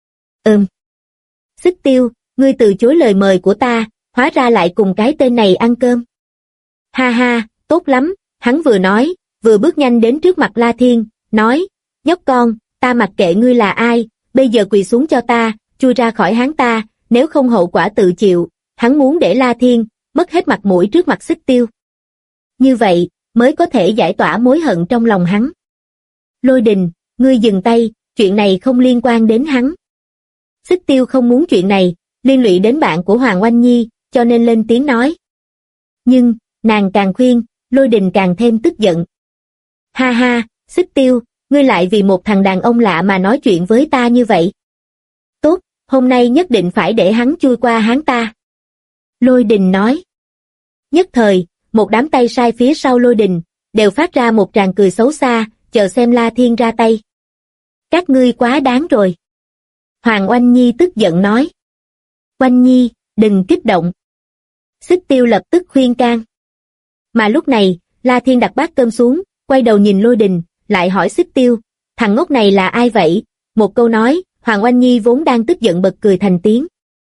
B: Xích Tiêu, ngươi từ chối lời mời của ta, hóa ra lại cùng cái tên này ăn cơm. Ha ha, tốt lắm, hắn vừa nói, vừa bước nhanh đến trước mặt La Thiên, nói, nhóc con, ta mặc kệ ngươi là ai, bây giờ quỳ xuống cho ta, chui ra khỏi háng ta, nếu không hậu quả tự chịu. Hắn muốn để La Thiên mất hết mặt mũi trước mặt Xích Tiêu. Như vậy, mới có thể giải tỏa mối hận trong lòng hắn. Lôi Đình, ngươi dừng tay, chuyện này không liên quan đến hắn. Xích Tiêu không muốn chuyện này liên lụy đến bạn của Hoàng Oanh Nhi, cho nên lên tiếng nói. Nhưng, nàng càng khuyên, Lôi Đình càng thêm tức giận. Ha ha, Xích Tiêu, ngươi lại vì một thằng đàn ông lạ mà nói chuyện với ta như vậy. Tốt, hôm nay nhất định phải để hắn chui qua háng ta. Lôi Đình nói. Nhất thời, một đám tay sai phía sau Lôi Đình, đều phát ra một tràng cười xấu xa, chờ xem La Thiên ra tay. Các ngươi quá đáng rồi. Hoàng Oanh Nhi tức giận nói. Oanh Nhi, đừng kích động. Xích Tiêu lập tức khuyên can. Mà lúc này, La Thiên đặt bát cơm xuống, quay đầu nhìn Lôi Đình, lại hỏi Xích Tiêu, thằng ngốc này là ai vậy? Một câu nói, Hoàng Oanh Nhi vốn đang tức giận bật cười thành tiếng.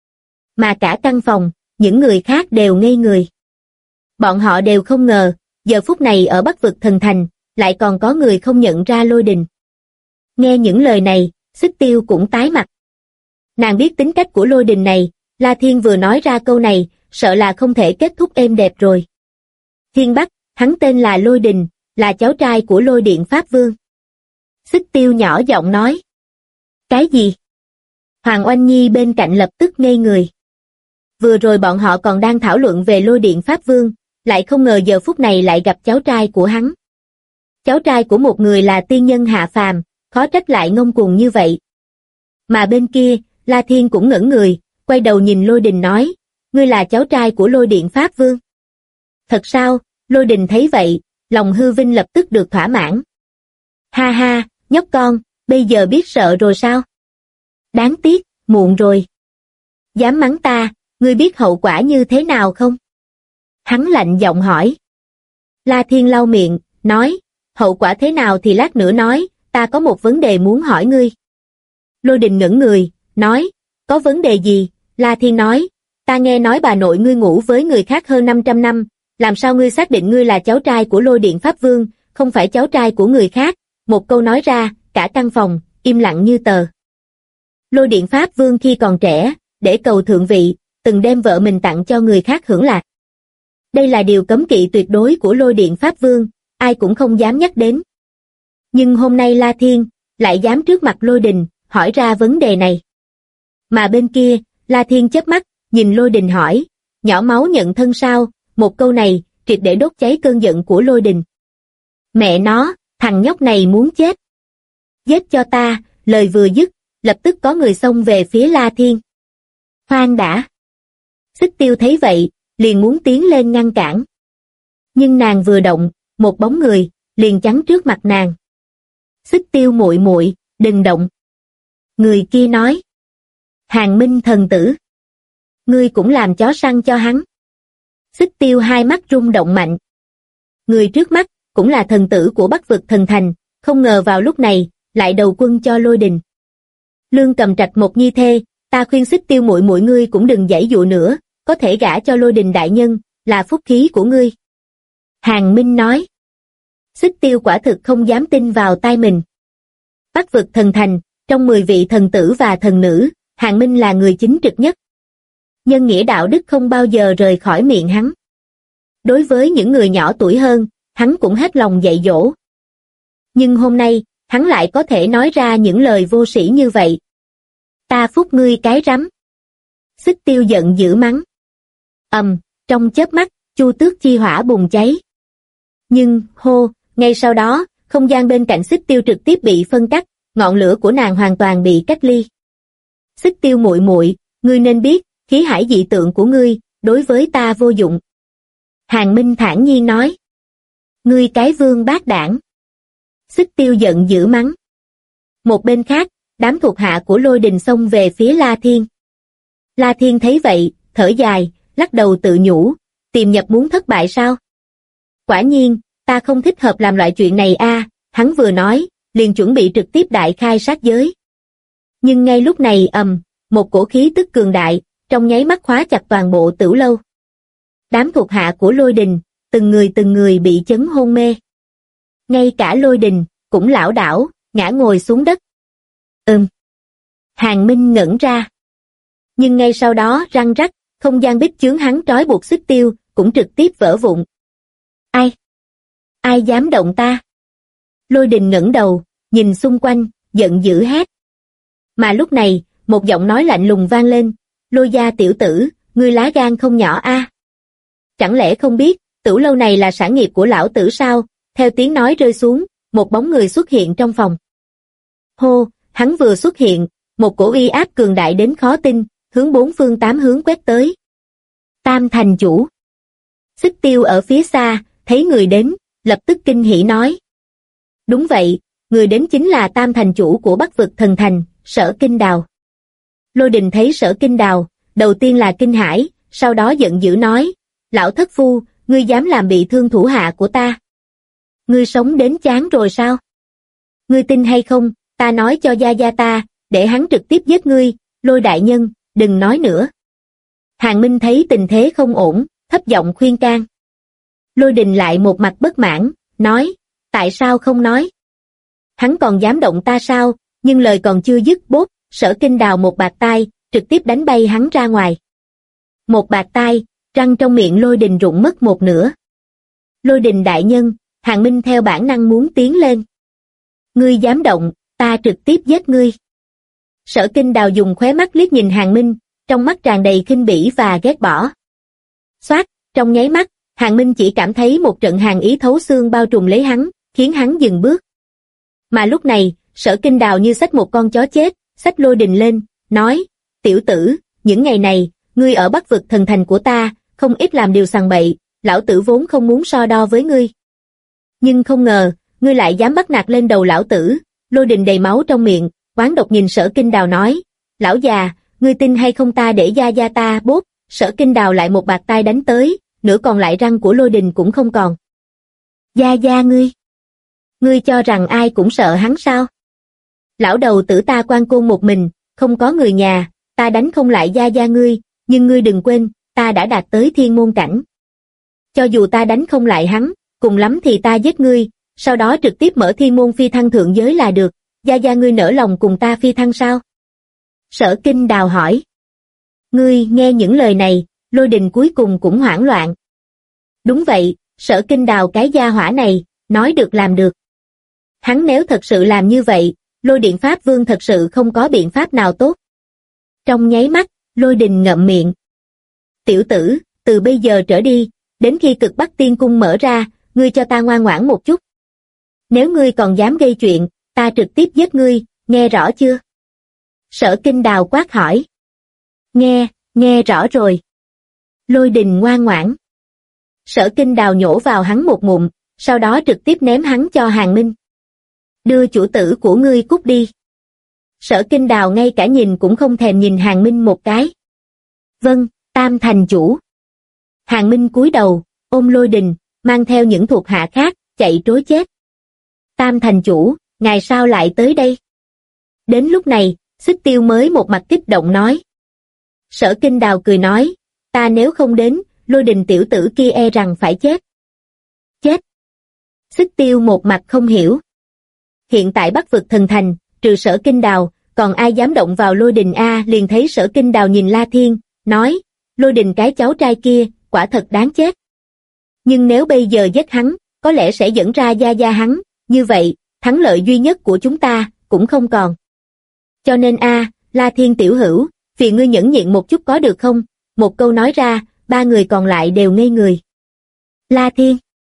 B: Mà cả căn phòng, những người khác đều ngây người. Bọn họ đều không ngờ, giờ phút này ở Bắc vực thần thành, lại còn có người không nhận ra Lôi Đình. Nghe những lời này, Xích Tiêu cũng tái mặt. Nàng biết tính cách của Lôi Đình này, La Thiên vừa nói ra câu này, sợ là không thể kết thúc êm đẹp rồi. Thiên Bắc, hắn tên là Lôi Đình, là cháu trai của Lôi Điện Pháp Vương. Xích Tiêu nhỏ giọng nói. Cái gì? Hoàng Oanh Nhi bên cạnh lập tức ngây người. Vừa rồi bọn họ còn đang thảo luận về Lôi Điện Pháp Vương, lại không ngờ giờ phút này lại gặp cháu trai của hắn. Cháu trai của một người là tiên nhân hạ phàm, khó trách lại ngông cuồng như vậy. Mà bên kia, La Thiên cũng ngẩn người, quay đầu nhìn Lôi Đình nói, ngươi là cháu trai của Lôi Điện Pháp Vương. Thật sao? Lôi Đình thấy vậy, lòng hư vinh lập tức được thỏa mãn. Ha ha, nhóc con, bây giờ biết sợ rồi sao? Đáng tiếc, muộn rồi. Dám mắng ta, ngươi biết hậu quả như thế nào không? Hắn lạnh giọng hỏi. La Thiên lau miệng, nói, hậu quả thế nào thì lát nữa nói, ta có một vấn đề muốn hỏi ngươi. Lôi Đình ngẩn người, nói, có vấn đề gì? La Thiên nói, ta nghe nói bà nội ngươi ngủ với người khác hơn 500 năm, làm sao ngươi xác định ngươi là cháu trai của Lôi Điện Pháp Vương, không phải cháu trai của người khác? Một câu nói ra, cả căn phòng, im lặng như tờ. Lôi Điện Pháp Vương khi còn trẻ, để cầu thượng vị, từng đem vợ mình tặng cho người khác hưởng lạc. Đây là điều cấm kỵ tuyệt đối của Lôi Điện Pháp Vương, ai cũng không dám nhắc đến. Nhưng hôm nay La Thiên lại dám trước mặt Lôi Đình hỏi ra vấn đề này. Mà bên kia, La Thiên chớp mắt, nhìn Lôi Đình hỏi, nhỏ máu nhận thân sao? Một câu này triệt để đốt cháy cơn giận của Lôi Đình. Mẹ nó, thằng nhóc này muốn chết. Giết cho ta, lời vừa dứt, lập tức có người xông về phía La Thiên. Khoan đã. Xích Tiêu thấy vậy, liền muốn tiến lên ngăn cản. Nhưng nàng vừa động, một bóng người liền chắn trước mặt nàng. Xích Tiêu muội muội, đừng động. Người kia nói. Hàng Minh thần tử. Ngươi cũng làm chó săn cho hắn. Xích Tiêu hai mắt rung động mạnh. Người trước mắt cũng là thần tử của Bắc vực thần thành, không ngờ vào lúc này lại đầu quân cho Lôi Đình. Lương Cầm Trạch một nhi thê, ta khuyên Xích Tiêu muội muội ngươi cũng đừng giãy dụa nữa, có thể gả cho Lôi Đình đại nhân, là phúc khí của ngươi. Hàng Minh nói. Xích Tiêu quả thực không dám tin vào tai mình. Bắc vực thần thành, trong 10 vị thần tử và thần nữ, Hàng Minh là người chính trực nhất. Nhân nghĩa đạo đức không bao giờ rời khỏi miệng hắn. Đối với những người nhỏ tuổi hơn, hắn cũng hết lòng dạy dỗ. Nhưng hôm nay, hắn lại có thể nói ra những lời vô sĩ như vậy. Ta phúc ngươi cái rắm. Xích Tiêu giận dữ mắng. Trong chớp mắt, Chu Tước chi hỏa bùng cháy. Nhưng, ngay sau đó, không gian bên cạnh Xích Tiêu trực tiếp bị phân cắt, ngọn lửa của nàng hoàn toàn bị cách ly. Xích Tiêu muội muội, ngươi nên biết, khí hải dị tượng của ngươi, đối với ta vô dụng. Hàng Minh thản nhiên nói. Ngươi cái vương bát đảng. Xích Tiêu giận dữ mắng. Một bên khác, đám thuộc hạ của Lôi Đình xông về phía La Thiên. La Thiên thấy vậy, thở dài, lắc đầu tự nhủ, tìm nhập muốn thất bại sao? Quả nhiên, ta không thích hợp làm loại chuyện này a. Hắn vừa nói, liền chuẩn bị trực tiếp đại khai sát giới. Nhưng ngay lúc này một cổ khí tức cường đại, trong nháy mắt khóa chặt toàn bộ Tửu Lâu. Đám thuộc hạ của Lôi Đình, từng người bị chấn hôn mê. Ngay cả Lôi Đình, cũng lảo đảo, ngã ngồi xuống đất. Hàng Minh ngẩn ra. Nhưng ngay sau đó răng rắc, không gian bích chướng hắn trói buộc Xích Tiêu, cũng trực tiếp vỡ vụn. Ai dám động ta? Lôi Đình ngẩng đầu, nhìn xung quanh, giận dữ hét. Mà lúc này, một giọng nói lạnh lùng vang lên, Lôi gia tiểu tử, ngươi lá gan không nhỏ a. Chẳng lẽ không biết, Tửu Lâu này là sản nghiệp của lão tử sao? Theo tiếng nói rơi xuống, một bóng người xuất hiện trong phòng. Hắn vừa xuất hiện, một cổ uy áp cường đại đến khó tin, hướng 4 phương 8 hướng quét tới. Tam thành chủ. Xích Tiêu ở phía xa, thấy người đến, lập tức kinh hỉ nói. Đúng vậy, người đến chính là Tam thành chủ của Bắc vực thần thành, Sở Kinh Đào. Lôi Đình thấy Sở Kinh Đào, đầu tiên là kinh hãi, sau đó giận dữ nói, lão thất phu, ngươi dám làm bị thương thủ hạ của ta. Ngươi sống đến chán rồi sao? Ngươi tin hay không, ta nói cho gia gia ta, để hắn trực tiếp giết ngươi, Lôi đại nhân, đừng nói nữa. Hàng Minh thấy tình thế không ổn, thấp giọng khuyên can. Lôi Đình lại một mặt bất mãn, nói, tại sao không nói? Hắn còn dám động ta sao? Nhưng lời còn chưa dứt bốp, Sở Kinh Đào một bạt tai, trực tiếp đánh bay hắn ra ngoài. Một bạt tai, răng trong miệng Lôi Đình rụng mất một nửa. Lôi Đình đại nhân, Hàng Minh theo bản năng muốn tiến lên. Ngươi dám động, ta trực tiếp giết ngươi. Sở Kinh Đào dùng khóe mắt liếc nhìn Hàng Minh, trong mắt tràn đầy khinh bỉ và ghét bỏ. Xoát, trong nháy mắt, Hàng Minh chỉ cảm thấy một trận hàn ý thấu xương bao trùm lấy hắn, khiến hắn dừng bước. Mà lúc này, Sở Kinh Đào như xách một con chó chết, xách Lôi Đình lên, nói, tiểu tử, những ngày này, ngươi ở Bắc vực thần thành của ta, không ít làm điều sằng bậy, lão tử vốn không muốn so đo với ngươi. Nhưng không ngờ, ngươi lại dám bắt nạt lên đầu lão tử. Lôi Đình đầy máu trong miệng, oán độc nhìn Sở Kinh Đào nói, lão già, ngươi tin hay không ta để gia gia ta bốp. Sở Kinh Đào lại một bạt tai đánh tới, nửa còn lại răng của Lôi Đình cũng không còn. Gia gia ngươi cho rằng ai cũng sợ hắn sao? Lão đầu tử ta quan côn một mình, không có người nhà, ta đánh không lại gia gia ngươi, nhưng ngươi đừng quên, ta đã đạt tới thiên môn cảnh. Cho dù ta đánh không lại hắn, cùng lắm thì ta giết ngươi, sau đó trực tiếp mở thiên môn phi thăng thượng giới là được, gia gia ngươi nỡ lòng cùng ta phi thăng sao? Sở Kinh Đào hỏi. Ngươi nghe những lời này, Lôi Đình cuối cùng cũng hoảng loạn. Đúng vậy, Sở Kinh Đào cái gia hỏa này, nói được làm được. Hắn nếu thật sự làm như vậy, Lôi Điện Pháp Vương thật sự không có biện pháp nào tốt. Trong nháy mắt, Lôi Đình ngậm miệng. Tiểu tử, từ bây giờ trở đi, đến khi Cực Bắc Tiên Cung mở ra, ngươi cho ta ngoan ngoãn một chút. Nếu ngươi còn dám gây chuyện, ta trực tiếp giết ngươi, nghe rõ chưa? Sở Kinh Đào quát hỏi. Nghe rõ rồi. Lôi Đình ngoan ngoãn. Sở Kinh Đào nhổ vào hắn một ngụm, sau đó trực tiếp ném hắn cho Hàn Minh. Đưa chủ tử của ngươi cút đi. Sở Kinh Đào ngay cả nhìn cũng không thèm nhìn Hàn Minh một cái. Vâng, Tam thành chủ. Hàn Minh cúi đầu, ôm Lôi Đình, mang theo những thuộc hạ khác, chạy trối chết. Tam thành chủ, ngài sao lại tới đây? Đến lúc này, Xích Tiêu mới một mặt kích động nói. Sở Kinh Đào cười nói, ta nếu không đến, Lôi Đình tiểu tử kia e rằng phải chết. Chết? Xích Tiêu một mặt không hiểu. Hiện tại Bắc vực thần thành, trừ Sở Kinh Đào, còn ai dám động vào Lôi Đình a? Liền thấy Sở Kinh Đào nhìn La Thiên, nói, Lôi Đình cái cháu trai kia, quả thật đáng chết. Nhưng nếu bây giờ giết hắn, có lẽ sẽ dẫn ra gia gia hắn, như vậy, thắng lợi duy nhất của chúng ta, cũng không còn. Cho nên La Thiên tiểu hữu, phiền ngươi nhẫn nhịn một chút có được không? Một câu nói ra, ba người còn lại đều ngây người. La Thiên?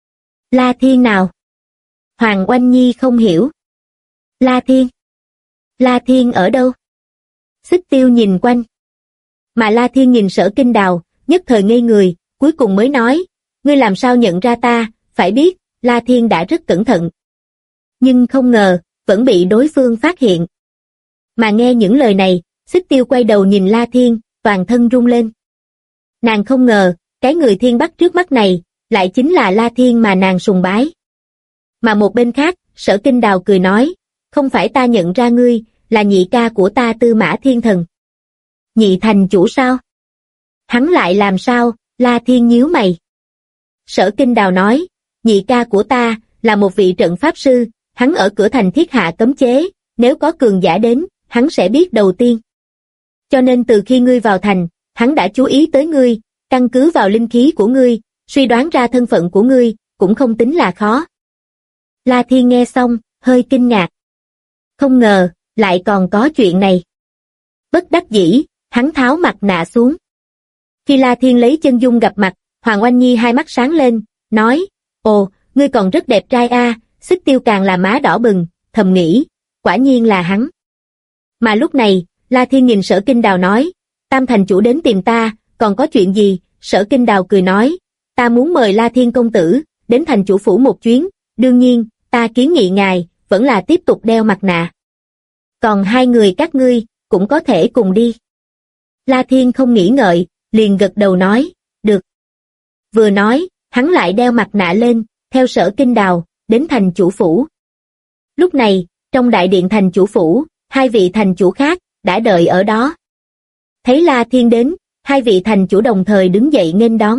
B: La Thiên nào? Hoàng Oanh Nhi không hiểu. La Thiên? La Thiên ở đâu? Xích Tiêu nhìn quanh. Mà La Thiên nhìn Sở Kinh Đào, nhất thời ngây người, cuối cùng mới nói, ngươi làm sao nhận ra ta? Phải biết, La Thiên đã rất cẩn thận. Nhưng không ngờ, vẫn bị đối phương phát hiện. Mà nghe những lời này, Xích Tiêu quay đầu nhìn La Thiên, toàn thân run lên. Nàng không ngờ, cái người Thiên Bắc trước mắt này, lại chính là La Thiên mà nàng sùng bái. Mà một bên khác, Sở Kinh Đào cười nói, không phải ta nhận ra ngươi, là nhị ca của ta Tư Mã Thiên Thần. Nhị thành chủ sao? Hắn lại làm sao? La Thiên nhíu mày. Sở Kinh Đào nói, nhị ca của ta, là một vị trận pháp sư, hắn ở cửa thành thiết hạ cấm chế, nếu có cường giả đến, hắn sẽ biết đầu tiên. Cho nên từ khi ngươi vào thành, hắn đã chú ý tới ngươi, căn cứ vào linh khí của ngươi, suy đoán ra thân phận của ngươi, cũng không tính là khó. La Thiên nghe xong, hơi kinh ngạc. Không ngờ, lại còn có chuyện này. Bất đắc dĩ, hắn tháo mặt nạ xuống. Khi La Thiên lấy chân dung gặp mặt, Hoàng Oanh Nhi hai mắt sáng lên, nói, ồ, ngươi còn rất đẹp trai a. Xích Tiêu càng là má đỏ bừng, thầm nghĩ, quả nhiên là hắn. Mà lúc này, La Thiên nhìn Sở Kinh Đào nói, Tam thành chủ đến tìm ta, còn có chuyện gì? Sở Kinh Đào cười nói, ta muốn mời La Thiên công tử, đến thành chủ phủ một chuyến, đương nhiên, ta kiến nghị ngài, vẫn là tiếp tục đeo mặt nạ. Còn hai người các ngươi, cũng có thể cùng đi. La Thiên không nghĩ ngợi, liền gật đầu nói, được. Vừa nói, hắn lại đeo mặt nạ lên, theo Sở Kinh Đào, đến thành chủ phủ. Lúc này, trong đại điện thành chủ phủ, hai vị thành chủ khác, đã đợi ở đó. Thấy La Thiên đến, hai vị thành chủ đồng thời đứng dậy nghênh đón.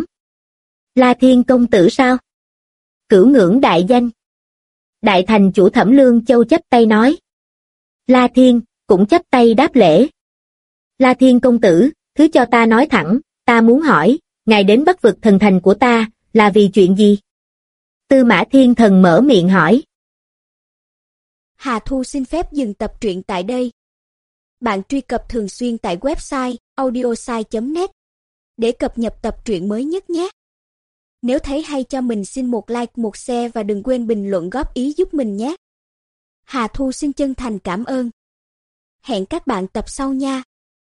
B: La Thiên công tử sao? Cửu ngưỡng đại danh. Đại thành chủ Thẩm Lương Châu chắp tay nói. La Thiên, cũng chắp tay đáp lễ. La Thiên công tử, thứ cho ta nói thẳng, ta muốn hỏi, ngài đến Bắc vực thần thành của ta, là vì chuyện gì? Tư Mã Thiên Thần mở miệng hỏi.
C: Hà Thu xin phép dừng tập truyện tại đây. Bạn truy cập thường xuyên tại website audiosai.net để cập nhật tập truyện mới nhất nhé. Nếu thấy hay cho mình xin một like, một share và đừng quên bình luận góp ý giúp mình nhé. Hà Thu xin chân thành cảm ơn. Hẹn các bạn tập sau nha.